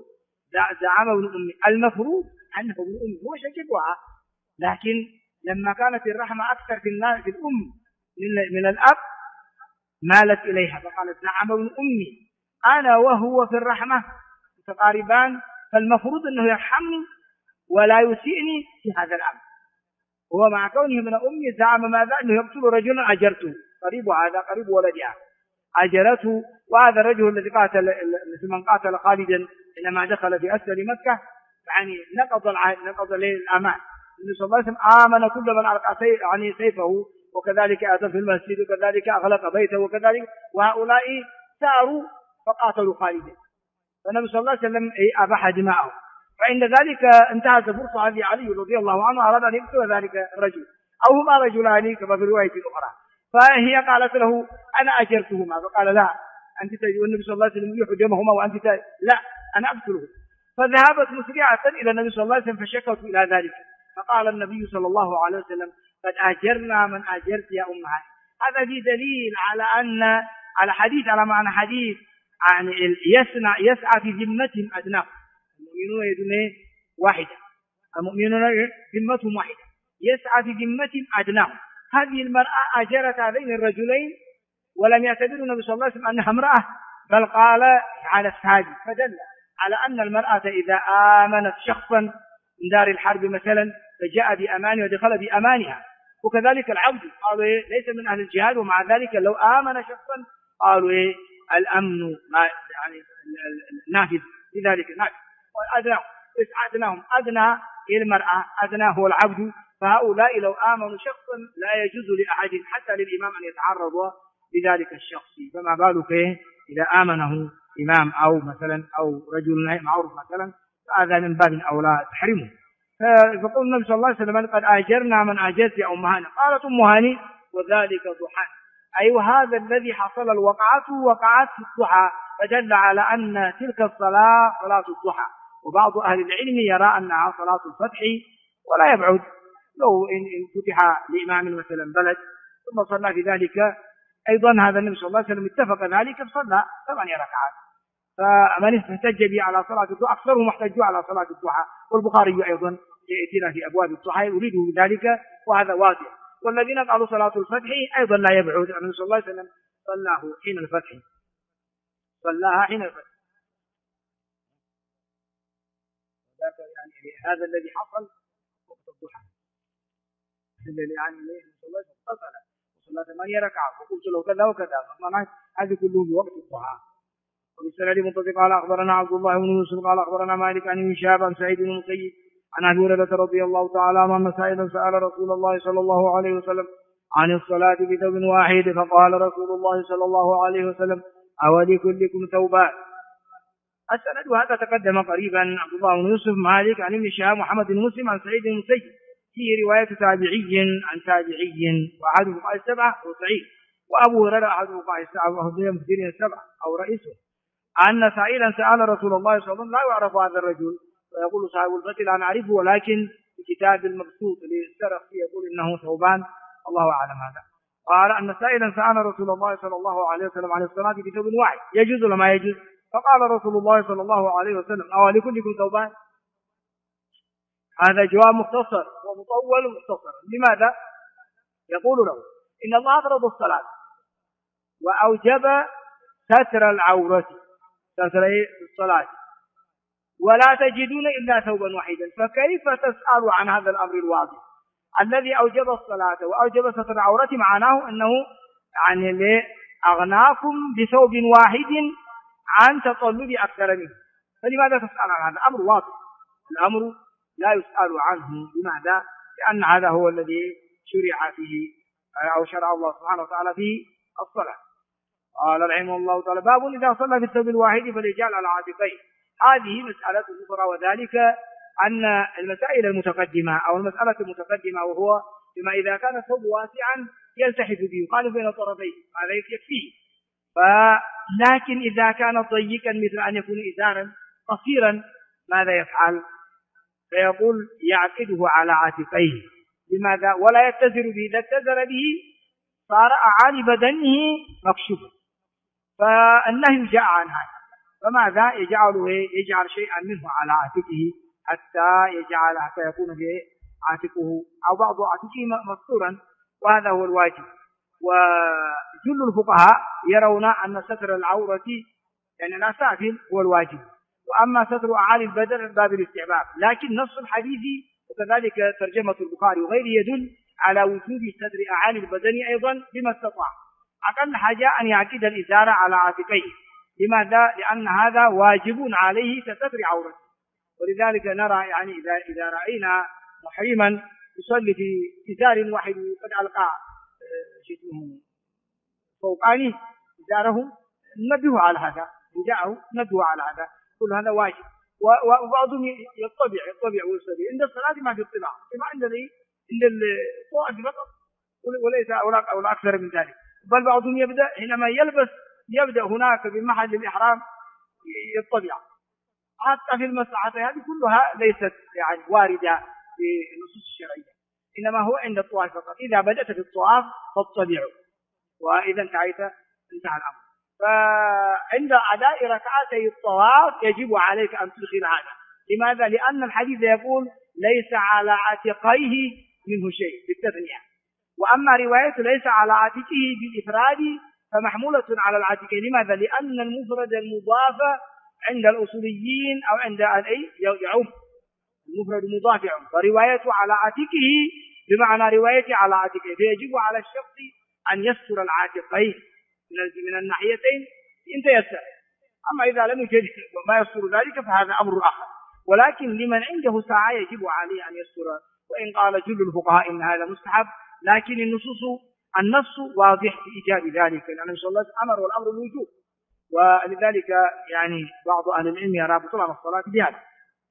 زعم ابن أمي. المفروض أنه ابن أمي هو شقيقها، لكن لما كانت الرحمة أكثر في الأم من الأب مالت إليها فقالت زعم ابن أمي أنا وهو في الرحمة متقاربان، فالمفروض أنه يرحمني ولا يسيئني في هذا الأمر. هو مع كونه من أمي زعم ماذا؟ أنه يقتل رجلا أجرته، قريب ولدها أجرته، وهذا الرجل الذي قاتل مثل من قاتل خالدا لما دخل في أسفل مكة، يعني نقض له الأمان. النبي صلى الله عليه وسلم آمن كل من ألقى سيفه، وكذلك أتى في المسجد، وكذلك أغلق بيته، وكذلك، وهؤلاء ساروا فقاتلوا خالدا، فالنبي صلى الله عليه وسلم أباح دماءه. فإن ذلك انتهز فرصة هذه علي رضي الله عنه، أراد أن يقتل ذلك الرجل، أو هما رجلان كما في الرواية الأخرى، فهي قالت له أنا أجرتهما، فقال لا أنت تجد، والنبي صلى الله عليه وسلم يحب دمهما وأنت لا أنا أقتله. فذهبت مسرعة إلى النبي صلى الله عليه وسلم فشكت إلى ذلك، فقال النبي صلى الله عليه وسلم قد أجرنا من أجرت يا أمها. هذا في دليل على حديث، على معنى حديث يعني يسعى في ذمتهم أدناهم. المؤمنون يدون واحدة، المؤمنون ذمتهم واحدة، يسعى في ذمتهم أدناهم. هذه المرأة أجرت هذين الرجلين ولم يعتبروا النبي صلى الله عليه وسلم أنها امرأة، بل قال على الثاني، فدل على أن المرأة إذا آمنت شخصا من دار الحرب مثلا فجاء بأمانه ودخل بأمانها، وكذلك العبد قالوا ليس من أهل الجهاد، ومع ذلك لو آمن شخصا قالوا الأمن يعني نافذ لذلك نافذ. وأدناهم أدنى المرأة، أدنى هو العبد، فهؤلاء لو آمنوا شخصا لا يجوز لأحد حتى للإمام أن يتعرض لذلك الشخص، فما بالك إذا آمنه إمام أو مثلا أو رجل معروف مثلا، فهذا من باب أولى تحرمه. فقال النبي صلى الله عليه وسلم قد أجرنا من أجرت يا أم هاني. قالت أم هاني وذلك ضحى، أي وهذا الذي حصل الوقعة وقعت في الضحى، فدل على أن تلك الصلاة صلاة الضحى. وبعض أهل العلم يرى أنها صلاة الفتح، ولا يبعد لو إن فتح لإمام مثلا بلد ثم صلى في ذلك أيضا، هذا النبي صلى الله عليه وسلم اتفق ذلك فصلى 8 ركعات. فمن احتج به على صلاة الضحى أكثرهم احتجوا على صلاة الضحى، والبخاري أيضا يأتينا في أبواب الضحى يريده بذلك، وهذا واضح. والذين قالوا صلاة الفتح أيضا لا يبعد، النبي صلى الله عليه وسلم صلاه حين الفتح، صلاها حين الفتح. يعني هذا الذي حصل وقت الضحى، الذي يعني النبي صلى الله عليه وسلم اتصل وصلى 8 ركعات وقلت له كذا وكذا، هذه كله في وقت الضحى. وبالسند منطق قال أخبرنا عبد الله بن يوسف قال أخبرنا مالك عن ابن شهاب عن سعيد بن المسيب عن أبي هريرة رضي الله تعالى عنه أن سائلا سأل رسول الله صلى الله عليه وسلم عن الصلاة بثوب واحد، فقال رسول الله صلى الله عليه وسلم أولكلكم ثوبان. السند هذا تقدم قريبا، عبد الله بن يوسف مالك عن ابن شهاب محمد بن مسلم عن سعيد بن المسيب، في رواية تابعي عن تابعي، وأحد فقهاء السبعة هو سعيد، وأبو هريرة أحد فقهاء السبعة وهو مفسرين السبعة أو رئيسه، أن سائلا سأل رسول الله صلى الله عليه وسلم، لا يعرف هذا الرجل، ويقول صاحب الفتح لا نعرفه، ولكن في كتاب المبسوط للسرخسي يقول إنه ثوبان، الله أعلم. هذا قال أن سائلا سأل رسول الله صلى الله عليه وسلم عن الصلاة بثوب واحد يجوز ولا ما يجوز؟ فقال رسول الله صلى الله عليه وسلم أولكلكم ثوبان؟ هذا جواب مختصر ومطول ومختصر. لماذا؟ يقول له إن الله فرض الصلاة وأوجب ستر العورة، ستر الصلاة، ولا تجدون إلا ثوبا واحدا، فكيف تسأل عن هذا الأمر الواضح الذي أوجب الصلاة وأوجب ستر العورة؟ معناه أنه يعني أغناكم بثوب واحد عن تطلب أكثر منه، فلماذا تسأل عن هذا؟ أمر واضح، الأمر لا يسأل عنه. لماذا؟ لأن هذا هو الذي شرع فيه أو شرع الله سبحانه وتعالى فيه الصلاة. قال رحمه الله تعالى باب إذا صلى في الثوب الواحد فليجعل على عاتقيه. هذه مسألة أخرى، وذلك أن المسائل المتقدمة أو المسألة المتقدمة وهو بما إذا كان الثوب واسعا يلتحف به يقال بين طرفيه، هذا يكفيه. لكن إذا كان ضيقا مثل أن يكون إزارا قصيرا ماذا يفعل؟ فيقول يعقده على عاتقيه. لماذا؟ ولا يتزر به، إذا اتزر به صار أعالي بدنه مكشوفا، فالنهي جاء عن هذا. فماذا يجعل شيئا منه على عاتقه حتى يكون في عاتقه أو بعض عاتقه مستورا، وهذا هو الواجب. وجل الفقهاء يرون أن ستر العورة يعني الأسافل هو الواجب، وأما ستر أعالي البدن باب الاستحباب. لكن نص الحديث وكذلك ترجمة البخاري وغيره يدل على وجوب ستر أعالي البدن أيضا بما استطاع. أقل حاجة أن يعقد الإزار على عاتقيه. لماذا؟ لأن هذا واجب عليه كستر عورته. ولذلك نرى يعني إذا رأينا محرما يصلي في إزار واحد قد ألقى فوقاني إزاره، نبه على هذا، إن جاءه نبه على هذا، كل هذا واجب. وبعضهم يطبع ويصلي عند الصلاة ما في اطلاع، ما عند الطواف فقط وليس أو أكثر من ذلك. بل بعضهم يبدأ حينما يبدأ هناك بمحل الإحرام يطبع. حتى في المساحات هذه كلها ليست يعني واردة في النصوص الشرعية، إنما هو عند الطواف فقط. إذا بدأت في الطواف فاطبعوا، وإذا انتهيت انتهى الأمر. فعند أداء ركعتي الطواف يجب عليك أن تدخل هذا. لماذا؟ لأن الحديث يقول ليس على عاتقيه منه شيء بالتثنية، وأما رواية ليس على عاتقه بالإفراد فمحمولة على العاتقين. لماذا؟ لأن المفرد المضاف عند الأصوليين أو عند يعم، المفرد مضاف يعم، وروايته على عاتقه بمعنى روايته على عاتقه، فيجب على الشخص أن يستر العاتقين من الناحيتين إن تيسر. أما إذا لم يجد ما يستر ذلك فهذا أمر آخر. ولكن لمن عنده ساعة يجب عليه أن يستر، وإن قال جل الفقهاء إن هذا مستحب، لكن النص واضح في إيجاب ذلك، لأن النبي صلى الله عليه وسلم أمر والأمر الوجوب. ولذلك يعني بعض أهل العلم يرى بطلان الصلاة بهذا.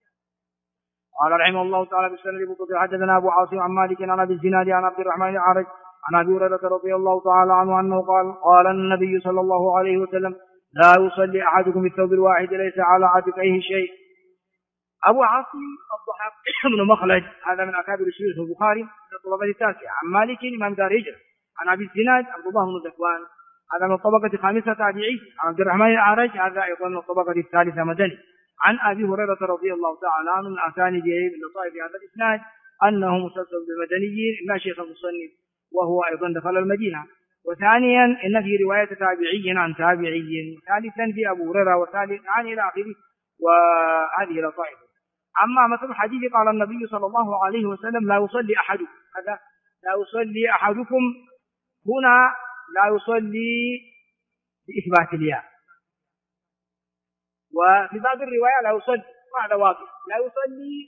قال رحمه الله تعالى بالسند بطل حدثنا أبو عاصم عن مالك عن أبي الزناد عن عبد الرحمن الأعرج عن أبي هريرة رضي الله تعالى عنه أنه قال النبي صلى الله عليه وسلم لا يصلي أحدكم بالثوب الواحد ليس على عاتقيه شيء. أبو عاصم الضحاك بن مخلد هذا من أكابر الشيوخ البخاري من الطبقة التاسعة، عن مالك إمام دار الهجرة عن أبي الزناد عبد الله بن ذكوان هذا من الطبقة الخامسة تابعي، عن عبد الرحمن الأعرج هذا أيضا من الطبقة الثالثة مدني، عن أبي هريرة رضي الله تعالى عنه من أسانيد من لطائف هذا الإسناد أنه مسلسل بالمدنيين إلا شيخ المصنف وهو أيضا دخل المدينة. وثانيا إن في رواية تابعي عن تابعي، ثالثا في أبو هريرة، وثالثا إلى آخره، وهذه لطائف. أما مثل الحديث قال النبي صلى الله عليه وسلم لا يصلي أحدكم، هذا لا يصلي أحدكم هنا لا يصلي بإثبات الياء، وفي بعض الرواية لا يصلي، وهذا واضح لا يصلي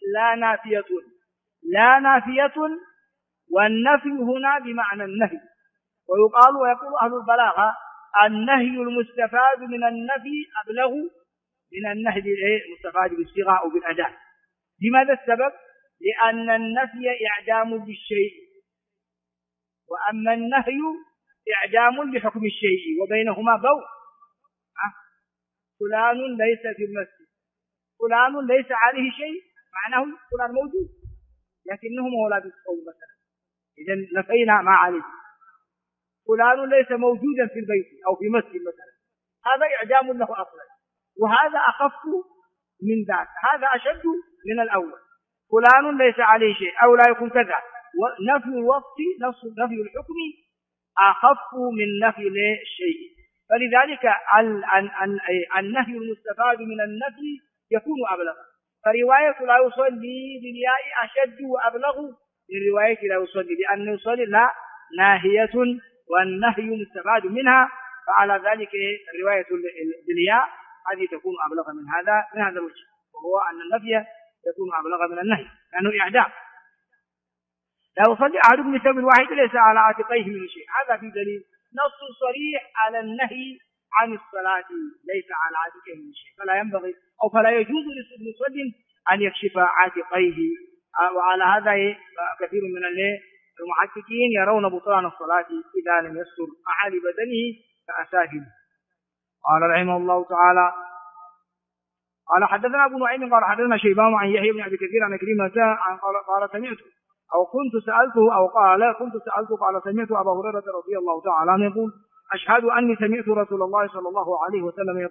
لا نافية، والنفي هنا بمعنى النهي. ويقول أهل البلاغة النهي المستفاد من النفي أبلغ من النهي المستفاد بالصيغة أو بالأداة. لماذا السبب؟ لأن النفي إعدام للشيء، وأما النهي إعدام لحكم الشيء، وبينهما بون. فلان ليس في المسجد، فلان ليس عليه شيء، معناه فلان موجود لكنه هو لا بالصوم مثلا، إذن نفينا ما عليه. فلان ليس موجودا في البيت أو في مسجد مثلا، هذا إعدام له أصلا، وهذا أخف من ذاك، هذا أشد من الأول. فلان ليس عليه شيء أو لا يكون كذا، ونفي الوصف نفي الحكم أخف من نفي الشيء. فلذلك النهي المستفاد من النفي يكون أبلغ، فرواية لا يصلي بالياء أشد وأبلغ من رواية لا يصلي، لأن يصلي لا ناهية والنهي مستفاد منها، فعلى ذلك الرواية بالياء هذه تكون أبلغ من هذا الوجه، وهو أن النفي يكون أبلغ من النهي لأنه إعدام. لا يصلي أحدكم بالثوب الواحد ليس على عاتقيه من شيء، هذا في دليل نص صريح على النهي عن الصلاة ليس على عاتقيه من شيء، فلا ينبغي أو فلا يجوز للمصلي أن يكشف عاتقيه. وعلى هذا كثير من المحققين يرون بطلان الصلاة إذا لم يستر أعالي بدنه كأسافل. قال رحمه الله تعالى قال حدثنا أبو نعيم قال حدثنا شيبان عن يحيى بن أبي كثير عن كريمة قال سمعته أو كنت سألته أو قال كنت سألته قال سمعت أبا هريرة رضي الله تعالى عنه يقول أشهد أني سمعت رسول الله صلى الله عليه وسلم يقول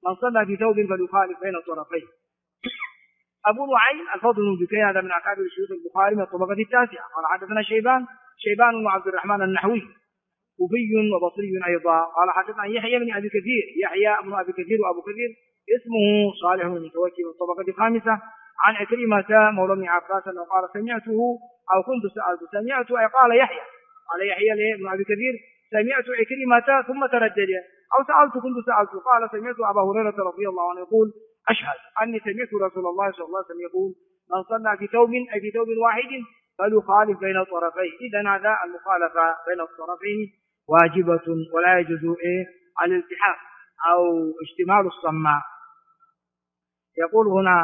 من صلى في ثوب فليخالف بين الطرفين. أبو نعيم الفضل بن دكين هذا من أكابر شيوخ البخاري من الطبقة التاسعة. قال حدثنا شيبان بن عبد الرحمن النحوي كوفي وبصري أيضا. قال حدثنا يحيى بن أبي كثير، يحيى بن أبي كثير وأبو كثير اسمه صالح بن متوكل من الطبقة الخامسة، عن عكرمة مولى ابن عباس أنه قال سمعته أو كنت سمعت أي قال يحيى بن أبي كثير سمعت عكرمة ثم تردد أو كنت سألت قال سمعت أبا هريرة رضي الله عنه يقول أشهد أني سمعت رسول الله صلى الله عليه وسلم يقول من صلى في ثوب أي في ثوب واحد فليخالف بين الطرفين. إذن هذا المخالفة بين الطرفين واجبة ولا يجوز الالتحاف أو اشتمال الصماء. يقول هنا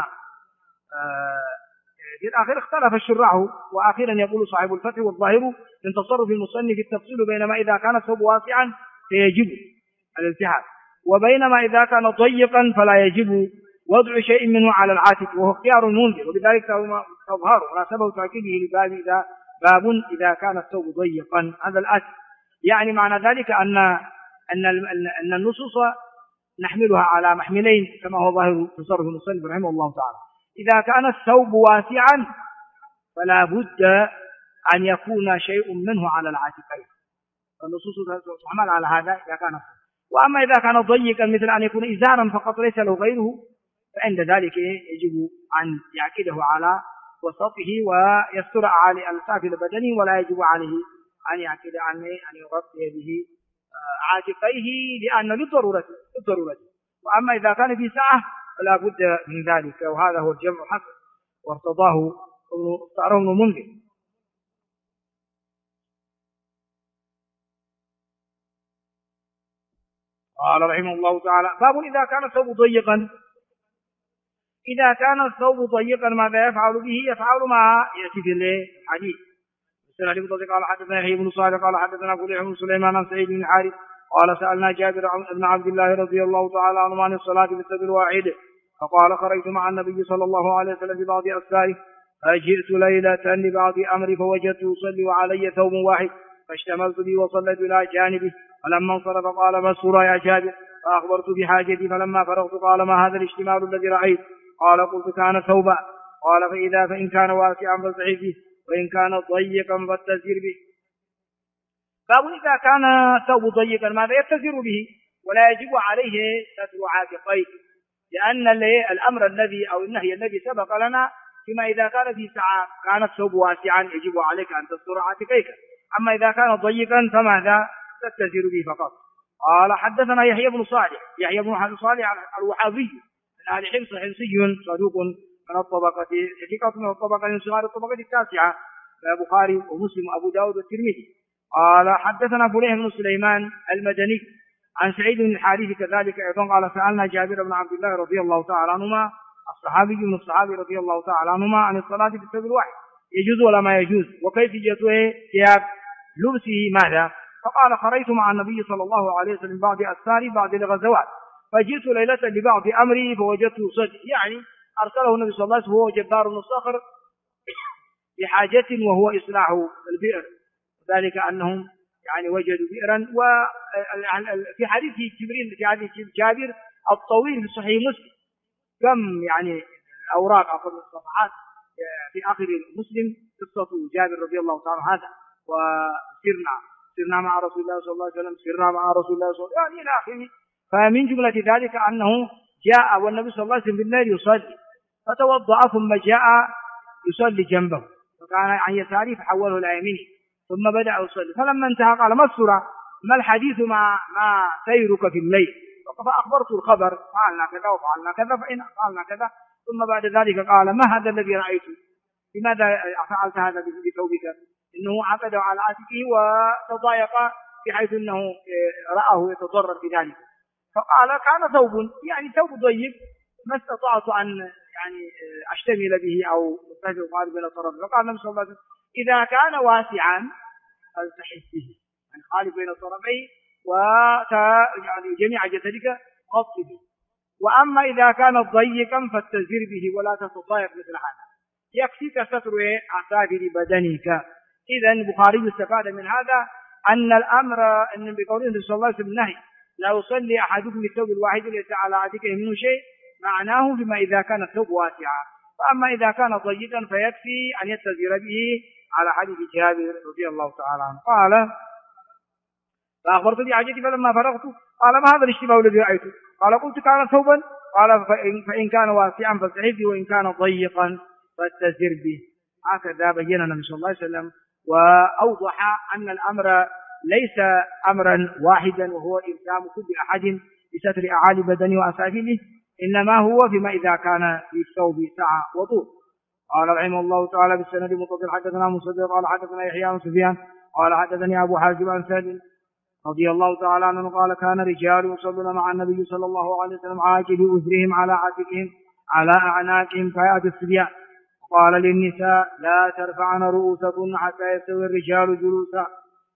في الآخر اختلف الشراح، وأخيرا يقول صاحب الفتح والظاهر من تصرف المصنف التفصيل بينما إذا كان الثوب واسعا فيجب الالتحاف، وبينما إذا كان ضيقا فلا يجب وضع شيء منه على العاتق، وهو اختيار المنذر، وبذلك تظهر مناسبة تأكيده لباب إذا كان الثوب ضيقا. هذا الآتي يعني معنى ذلك أن النصوص نحملها على محملين كما هو ظاهر تصرف المصنف رحمه الله تعالى. إذا كان الثوب واسعا فلا بد أن يكون شيء منه على العاتقين، فالنصوص تحمل على هذا إذا كان الثوب. وأما إذا كان ضيقا مثل أن يكون إزارا فقط ليس له غيره فعند ذلك يجب أن يعقده على وسطه ويستر على سافل بدنه، ولا يجب عليه أن يعقد أن يغطي به عاتقيه لأن للضرورة. وأما إذا كان في ساعة فلا بد من ذلك، وهذا هو الجمع حسن وارتضاه اختاره ابن المنذر. قال رحمه الله تعالى باب إذا كان الثوب ضيقا. إذا كان الثوب ضيقا ماذا يفعل به؟ يفعل ما يأتي في الحديث. قال حدثنا يحيى بن صالح قال حدثنا فليح بن سليمان عن سعيد بن حارث قال سألنا جابر بن عبد الله رضي الله تعالى عنه عن الصلاة بالثوب الواحد فقال خرجت مع النبي صلى الله عليه وسلم في بعض أسفاره فجئت ليلة لبعض أمري فوجدته يصلي وعلي ثوب واحد فاشتملت به وصليت إلى جانبه، فلما انصرف قال ما الصورة يا جابر؟ فأخبرت بحاجتي، فلما فرغت قال ما هذا الاشتمال الذي رأيت؟ قال قلت كان ثوبا. قال فإن كان واسعا فاستحي فيه وإن كان ضيقا فاتزر به. باب إذا كان ثوب ضيقا ماذا يتزر به؟ ولا يجب عليه ستر عاتقيه، لأن الأمر الذي أو النهي الذي سبق لنا فيما إذا كان في ساعة كان الثوب واسعا يجب عليك أن تستر عاتقيك، أما إذا كان ضيقا فماذا تتزر به فقط. قال حدثنا يحيى بن صالح الوحاضي من أهل حمصي صدوق من الطبقة ثقة من الطبقة من صغار الطبقة التاسعة البخاري ومسلم وأبو داود والترمذي. قال حدثنا فليح بن سليمان المدني عن سعيد بن الحارث كذلك أيضا قال سألنا جابر بن عبد الله رضي الله تعالى عنهما الصحابي من الصحابي رضي الله تعالى عنهما عن الصلاة بالثوب الواحد يجوز ولا ما يجوز وكيفية ثياب لبسه ماذا؟ فقال خرجت مع النبي صلى الله عليه وسلم بعض أسفار بعض الغزوات فجئت ليلة لبعض أمري فوجدته يصلي، يعني أرسله النبي صلى الله عليه وسلم وهو جبار بن الصخر بحاجة وهو إصلاح البئر، ذلك أنهم يعني وجدوا بئرا. وفي حديث جابر الطويل في صحيح مسلم كم يعني أوراق أو الصفحات في آخر مسلم قصة جابر رضي الله تعالى هذا وسرنا مع رسول الله صلى الله عليه وسلم سرنا مع رسول الله صلى الله عليه وسلم إلى آخره. فمن جملة ذلك أنه جاء والنبي صلى الله عليه وسلم بالليل يصلي فتوضأ ثم جاء يصلي جنبه فكان عن يساره فحوله إلى يمينه ثم بدأ يصلي، فلما انتهى قال ما السورة؟ ما الحديث ما سيرك في الليل؟ فأخبرت الخبر فعلنا كذا وفعلنا كذا فإن فعلنا كذا، ثم بعد ذلك قال ما هذا الذي رأيته؟ لماذا فعلت هذا بثوبك؟ إنه عقده على عاتقه وتضايق بحيث أنه رآه يتضرر بذلك، فقال كان ثوب يعني ثوب ضيق ما استطعت أن يعني أشتمل به أو أستهزئ قال بين الطرف. فقال النبي صلى الله عليه وسلم إذا كان واسعا فالتحف به، يعني خالف بين الطرفين يعني جميع جسدك غط به، وأما إذا كان ضيقا فاتزر به ولا تتضايق مثل هذا، يكفيك ستر أعتابر بدنك. إذا البخاري استفاد من هذا أن الأمر أن بقول النبي صلى الله عليه وسلم نهي لا يصلي أحدكم بالثوب الواحد ليس على عاتقه منه شيء، معناه بما إذا كان الثوب واسعا، فأما إذا كان ضيقا فيكفي أن يتزر به، على حديث جابر رضي الله تعالى عنه. قال فأخبرت بعجتي فلما فرغت قال ما هذا الاشتباه الذي رأيته؟ قال قلت كان ثوبا، قال فإن كان واسعا فاستعذ به، وإن كان ضيقا فاستزر به. هكذا بينا النبي صلى الله عليه وسلم وأوضح أن الأمر ليس أمرا واحدا وهو إلزام كل أحد بستر أعالي بدنه وأسافله، إنما هو فيما إذا كان في الثوب سعة وطول. قال رحمه الله تعالى بالسند المتصل حدثنا مصدق قال حدثنا يحيى بن سفيان قال حدثني أبو حازم عن سعد رضي الله تعالى عنه قال كان رجال يصلون مع النبي صلى الله عليه وسلم عاجل أزرهم على عاتقهم على أعناقهم كهيئة الصبيان، قال للنساء لا ترفعن رؤوسكن حتى يستوي الرجال جلوسا.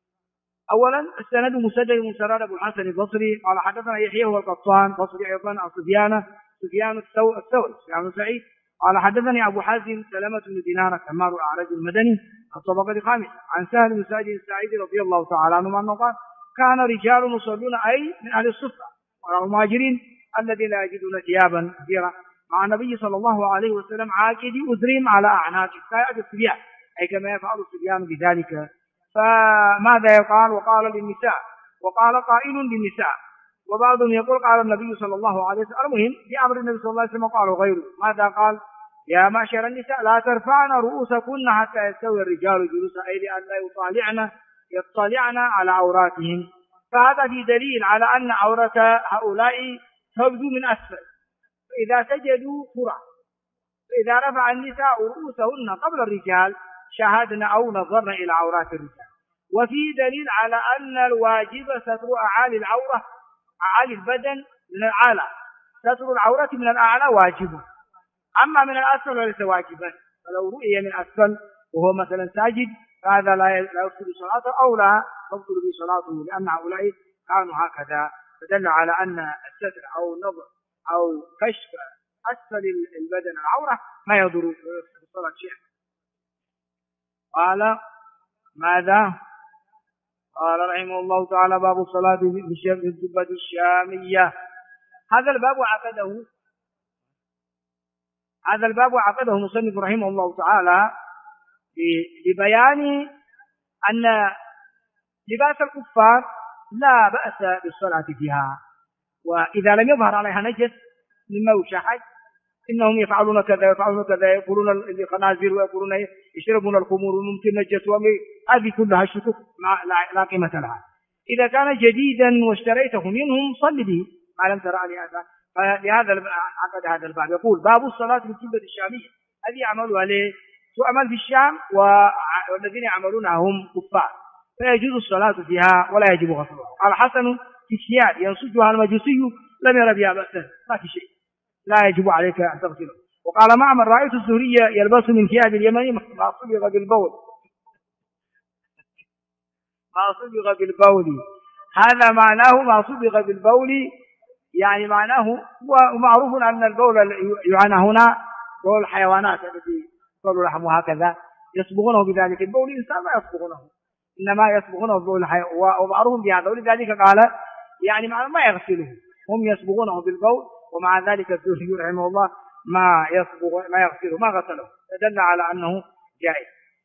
أولا السند مسدد من سراد أبو الحسن البصري قال حدثنا يحيى هو القطان بصري أيضا عن سفيان الثوري سفيان سعيد قال حدثني أبو حازم سلمة بن دينار التمار الأعرج المدني الطبقة الخامسة عن سهل بن سعد الساعدي رضي الله تعالى عنه أنه قال كان رجال يصلون أي من أهل الصفة والمهاجرين الذين لا يجدون ثيابا كثيرة مع النبي صلى الله عليه وسلم عاقد أزرهم على أعناقهم كهيئة الصبيان، أي كما يفعل الصبيان بذلك. فماذا يقال؟ وقال للنساء، وقال قائل للنساء، وبعضهم يقول قال النبي صلى الله عليه وسلم. المهم في أمر النبي صلى الله عليه وسلم قالوا غيره. ماذا قال؟ يا معشر النساء لا ترفعن رؤوسكن حتى يستوي الرجال جلوسا، أي لأن لا يطلعن على عوراتهم. فهذا في دليل على أن عورة هؤلاء تبدو من أسفل، فإذا سجدوا فرع، فإذا رفع النساء رؤوسهن قبل الرجال شاهدنا أو نظرنا إلى عورات الرجال. وفي دليل على أن الواجب ستر أعالي العورة، أعالي البدن من الأعلى، ستر العورة من الأعلى واجب، أما من الأسفل وليس واجبا. فلو رؤي من أسفل وهو مثلا ساجد فهذا لا يفسد صلاته أو لا تبطل به صلاته، لأن هؤلاء كانوا هكذا. فدل على أن الستر أو النظر أو كشف أسفل البدن العورة ما يضر في الصلاة شيئا. قال ماذا؟ قال رحمه الله تعالى باب الصلاة في الجبة الشامية. هذا الباب عقده مصنف رحمه الله تعالى لبيان أن لباس الكفار لا بأس بالصلاة فيها، وإذا لم يظهر عليها نجس مما يشاهد إنهم يفعلون كذا ويفعلون كذا، يقولون الخنازير ويقولون يشربون الخمور وممكن نجسوا، هذه كلها شكوك لا قيمة لها. إذا كان جديدا واشتريته منهم صل به ما لم ترى لهذا. فلهذا عقد هذا الباب يقول باب الصلاة في الجبة الشامية، هذه يعملوا عليه تعمل في الشام والذين يعملونها هم كفار، فيجوز الصلاة فيها ولا يجب غسلها. قال حسن في الثياب ينسجها المجوسي لم ير بها بأسا، ما في شيء لا يجب عليك أن تغسله. وقال معمر رأيت الزهري يلبس من ثياب اليمن ما صبغ بالبول، هذا معناه ما صبغ بالبول، يعني معناه ومعروف أن البول يعنى هنا بول الحيوانات التي يصبغ لحمها هكذا يصبغونه بذلك. البول الإنسان ما يصبغونه، إنما يصبغونه ببول الحيوان، ومعروف بهذا. ولذلك قال يعني ما يغسله، هم يصبغونه بالبول، ومع ذلك الزهري رحمه الله ما يغسله ما غسله، فدل على أنه جائز.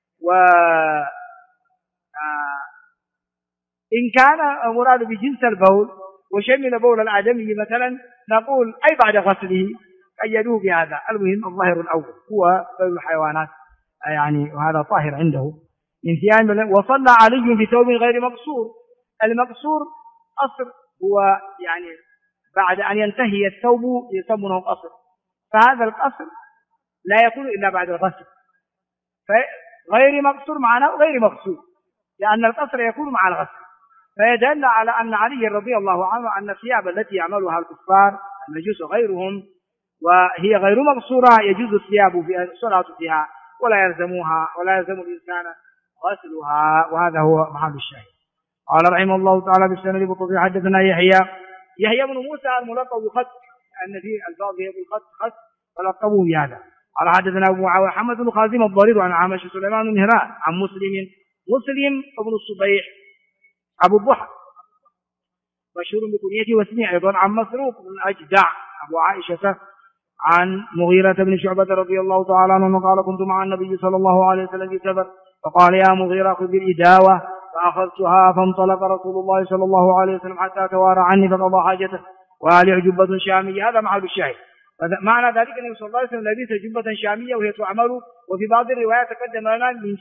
إن كان مراد بجنس البول وشمل بول الآدمي مثلا نقول أي بعد غسله قيدوه بهذا. المهم الظاهر الأول هو بول الحيوانات، يعني وهذا طاهر عنده من ثياب. وصلى علي بثوب غير مقصور. المقصور قصر هو يعني بعد أن ينتهي الثوب يسمونه قصر، فهذا القصر لا يكون إلا بعد الغسل. فغير مقصور معناه غير مقصور، لأن القصر يكون مع الغسل. فيدل على أن علي رضي الله عنه أن الثياب التي يعملها الكفار المجوس غيرهم وهي غير مقصورة يجوز الثياب في الصلاة فيها ولا يلزم الإنسان غسلها، وهذا هو محل الشاهد. قال رحمه الله تعالى بالسند المتصل حدثنا يحيى بن موسى الملقب بخط، أن في البعض يقول خط فلقبوه بهذا. قال حدثنا أبو معاوية محمد بن خازم الضرير عن عامش سليمان بن مهران عن مسلم بن الصبيح أبو الضحى مشهور بكنيته واسمه أيضا عن مسروق بن أجدع أبو عائشة عن مغيرة بن شعبة رضي الله تعالى عنه قال كنت مع النبي صلى الله عليه وسلم في سفر فقال يا مغيرة خذ الإداوة فأخذتها فانطلق رسول الله صلى الله عليه وسلم حتى توارى عني فقضى حاجته وآله جبة شامية. هذا محل الشاهد. معنى ذلك النبي صلى الله عليه وسلم لبس جبة شامية وهي تعمل، وفي بعض الروايات تقدم لنا من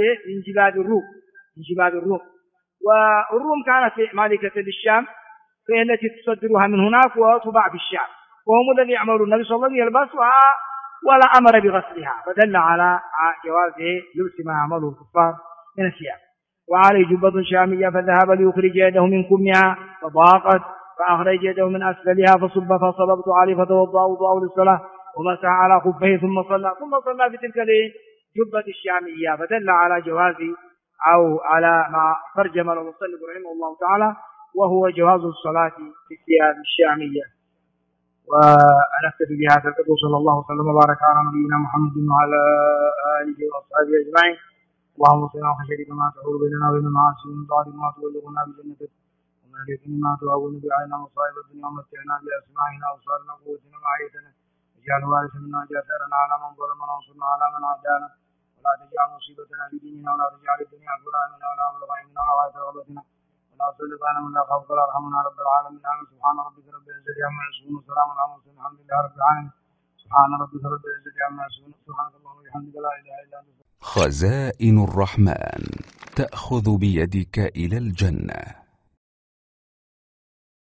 جلباب الروم. والروم كانت مالكة للشام، فهي التي تصدرها من هناك وتباع في الشام، وهم الذي يعملون. النبي صلى الله عليه وسلم يلبسها ولا أمر بغسلها، فدل على جواز لبس ما يعمله الكفار من الثياب. وعليه جبة شامية فذهب ليخرج يده من كمها فضاقت فأخرج يده من أسفلها فصببت عليه فتوضأ وضوءه للصلاة ومسح على خفيه ثم صلى بتلك الجبة الشامية، فدل على جواز أو على ما ترجم له المصنف رحمه الله تعالى، وهو جواز الصلاة في الثياب الشامية. ونكتفي بهذا القدر، صلى الله وسلم وبارك على نبينا محمد وعلى آله وأصحابه أجمعين. اللهم صل على خيرك ما تحول بيننا وبين معاصي من بعد ما تبلغنا بجنتك ومن اليقين ما تهون به علينا مصائب الدنيا ومتعنا بأسماعنا وأبصارنا وقوتنا ما أحييتنا واجعل الوارث منا واجعل ثأرنا على من ظلمنا وانصرنا على من عادانا ولا تجعل مصيبتنا في ديننا ولا تجعل الدنيا أكبر همنا ولا مبلغ علمنا ولا غاية رغبتنا ولا تسلط علينا من لا خافك ولا يرحمنا رب العالمين. آمين. سبحان ربك رب العزة عما يصفون وسلام على المرسلين الحمد لله رب العالمين. سبحان ربك رب العزة عما يصفون سبحانك اللهم وبحمدك لا إله إلا أنت. خزائن الرحمن تأخذ بيدك إلى الجنة.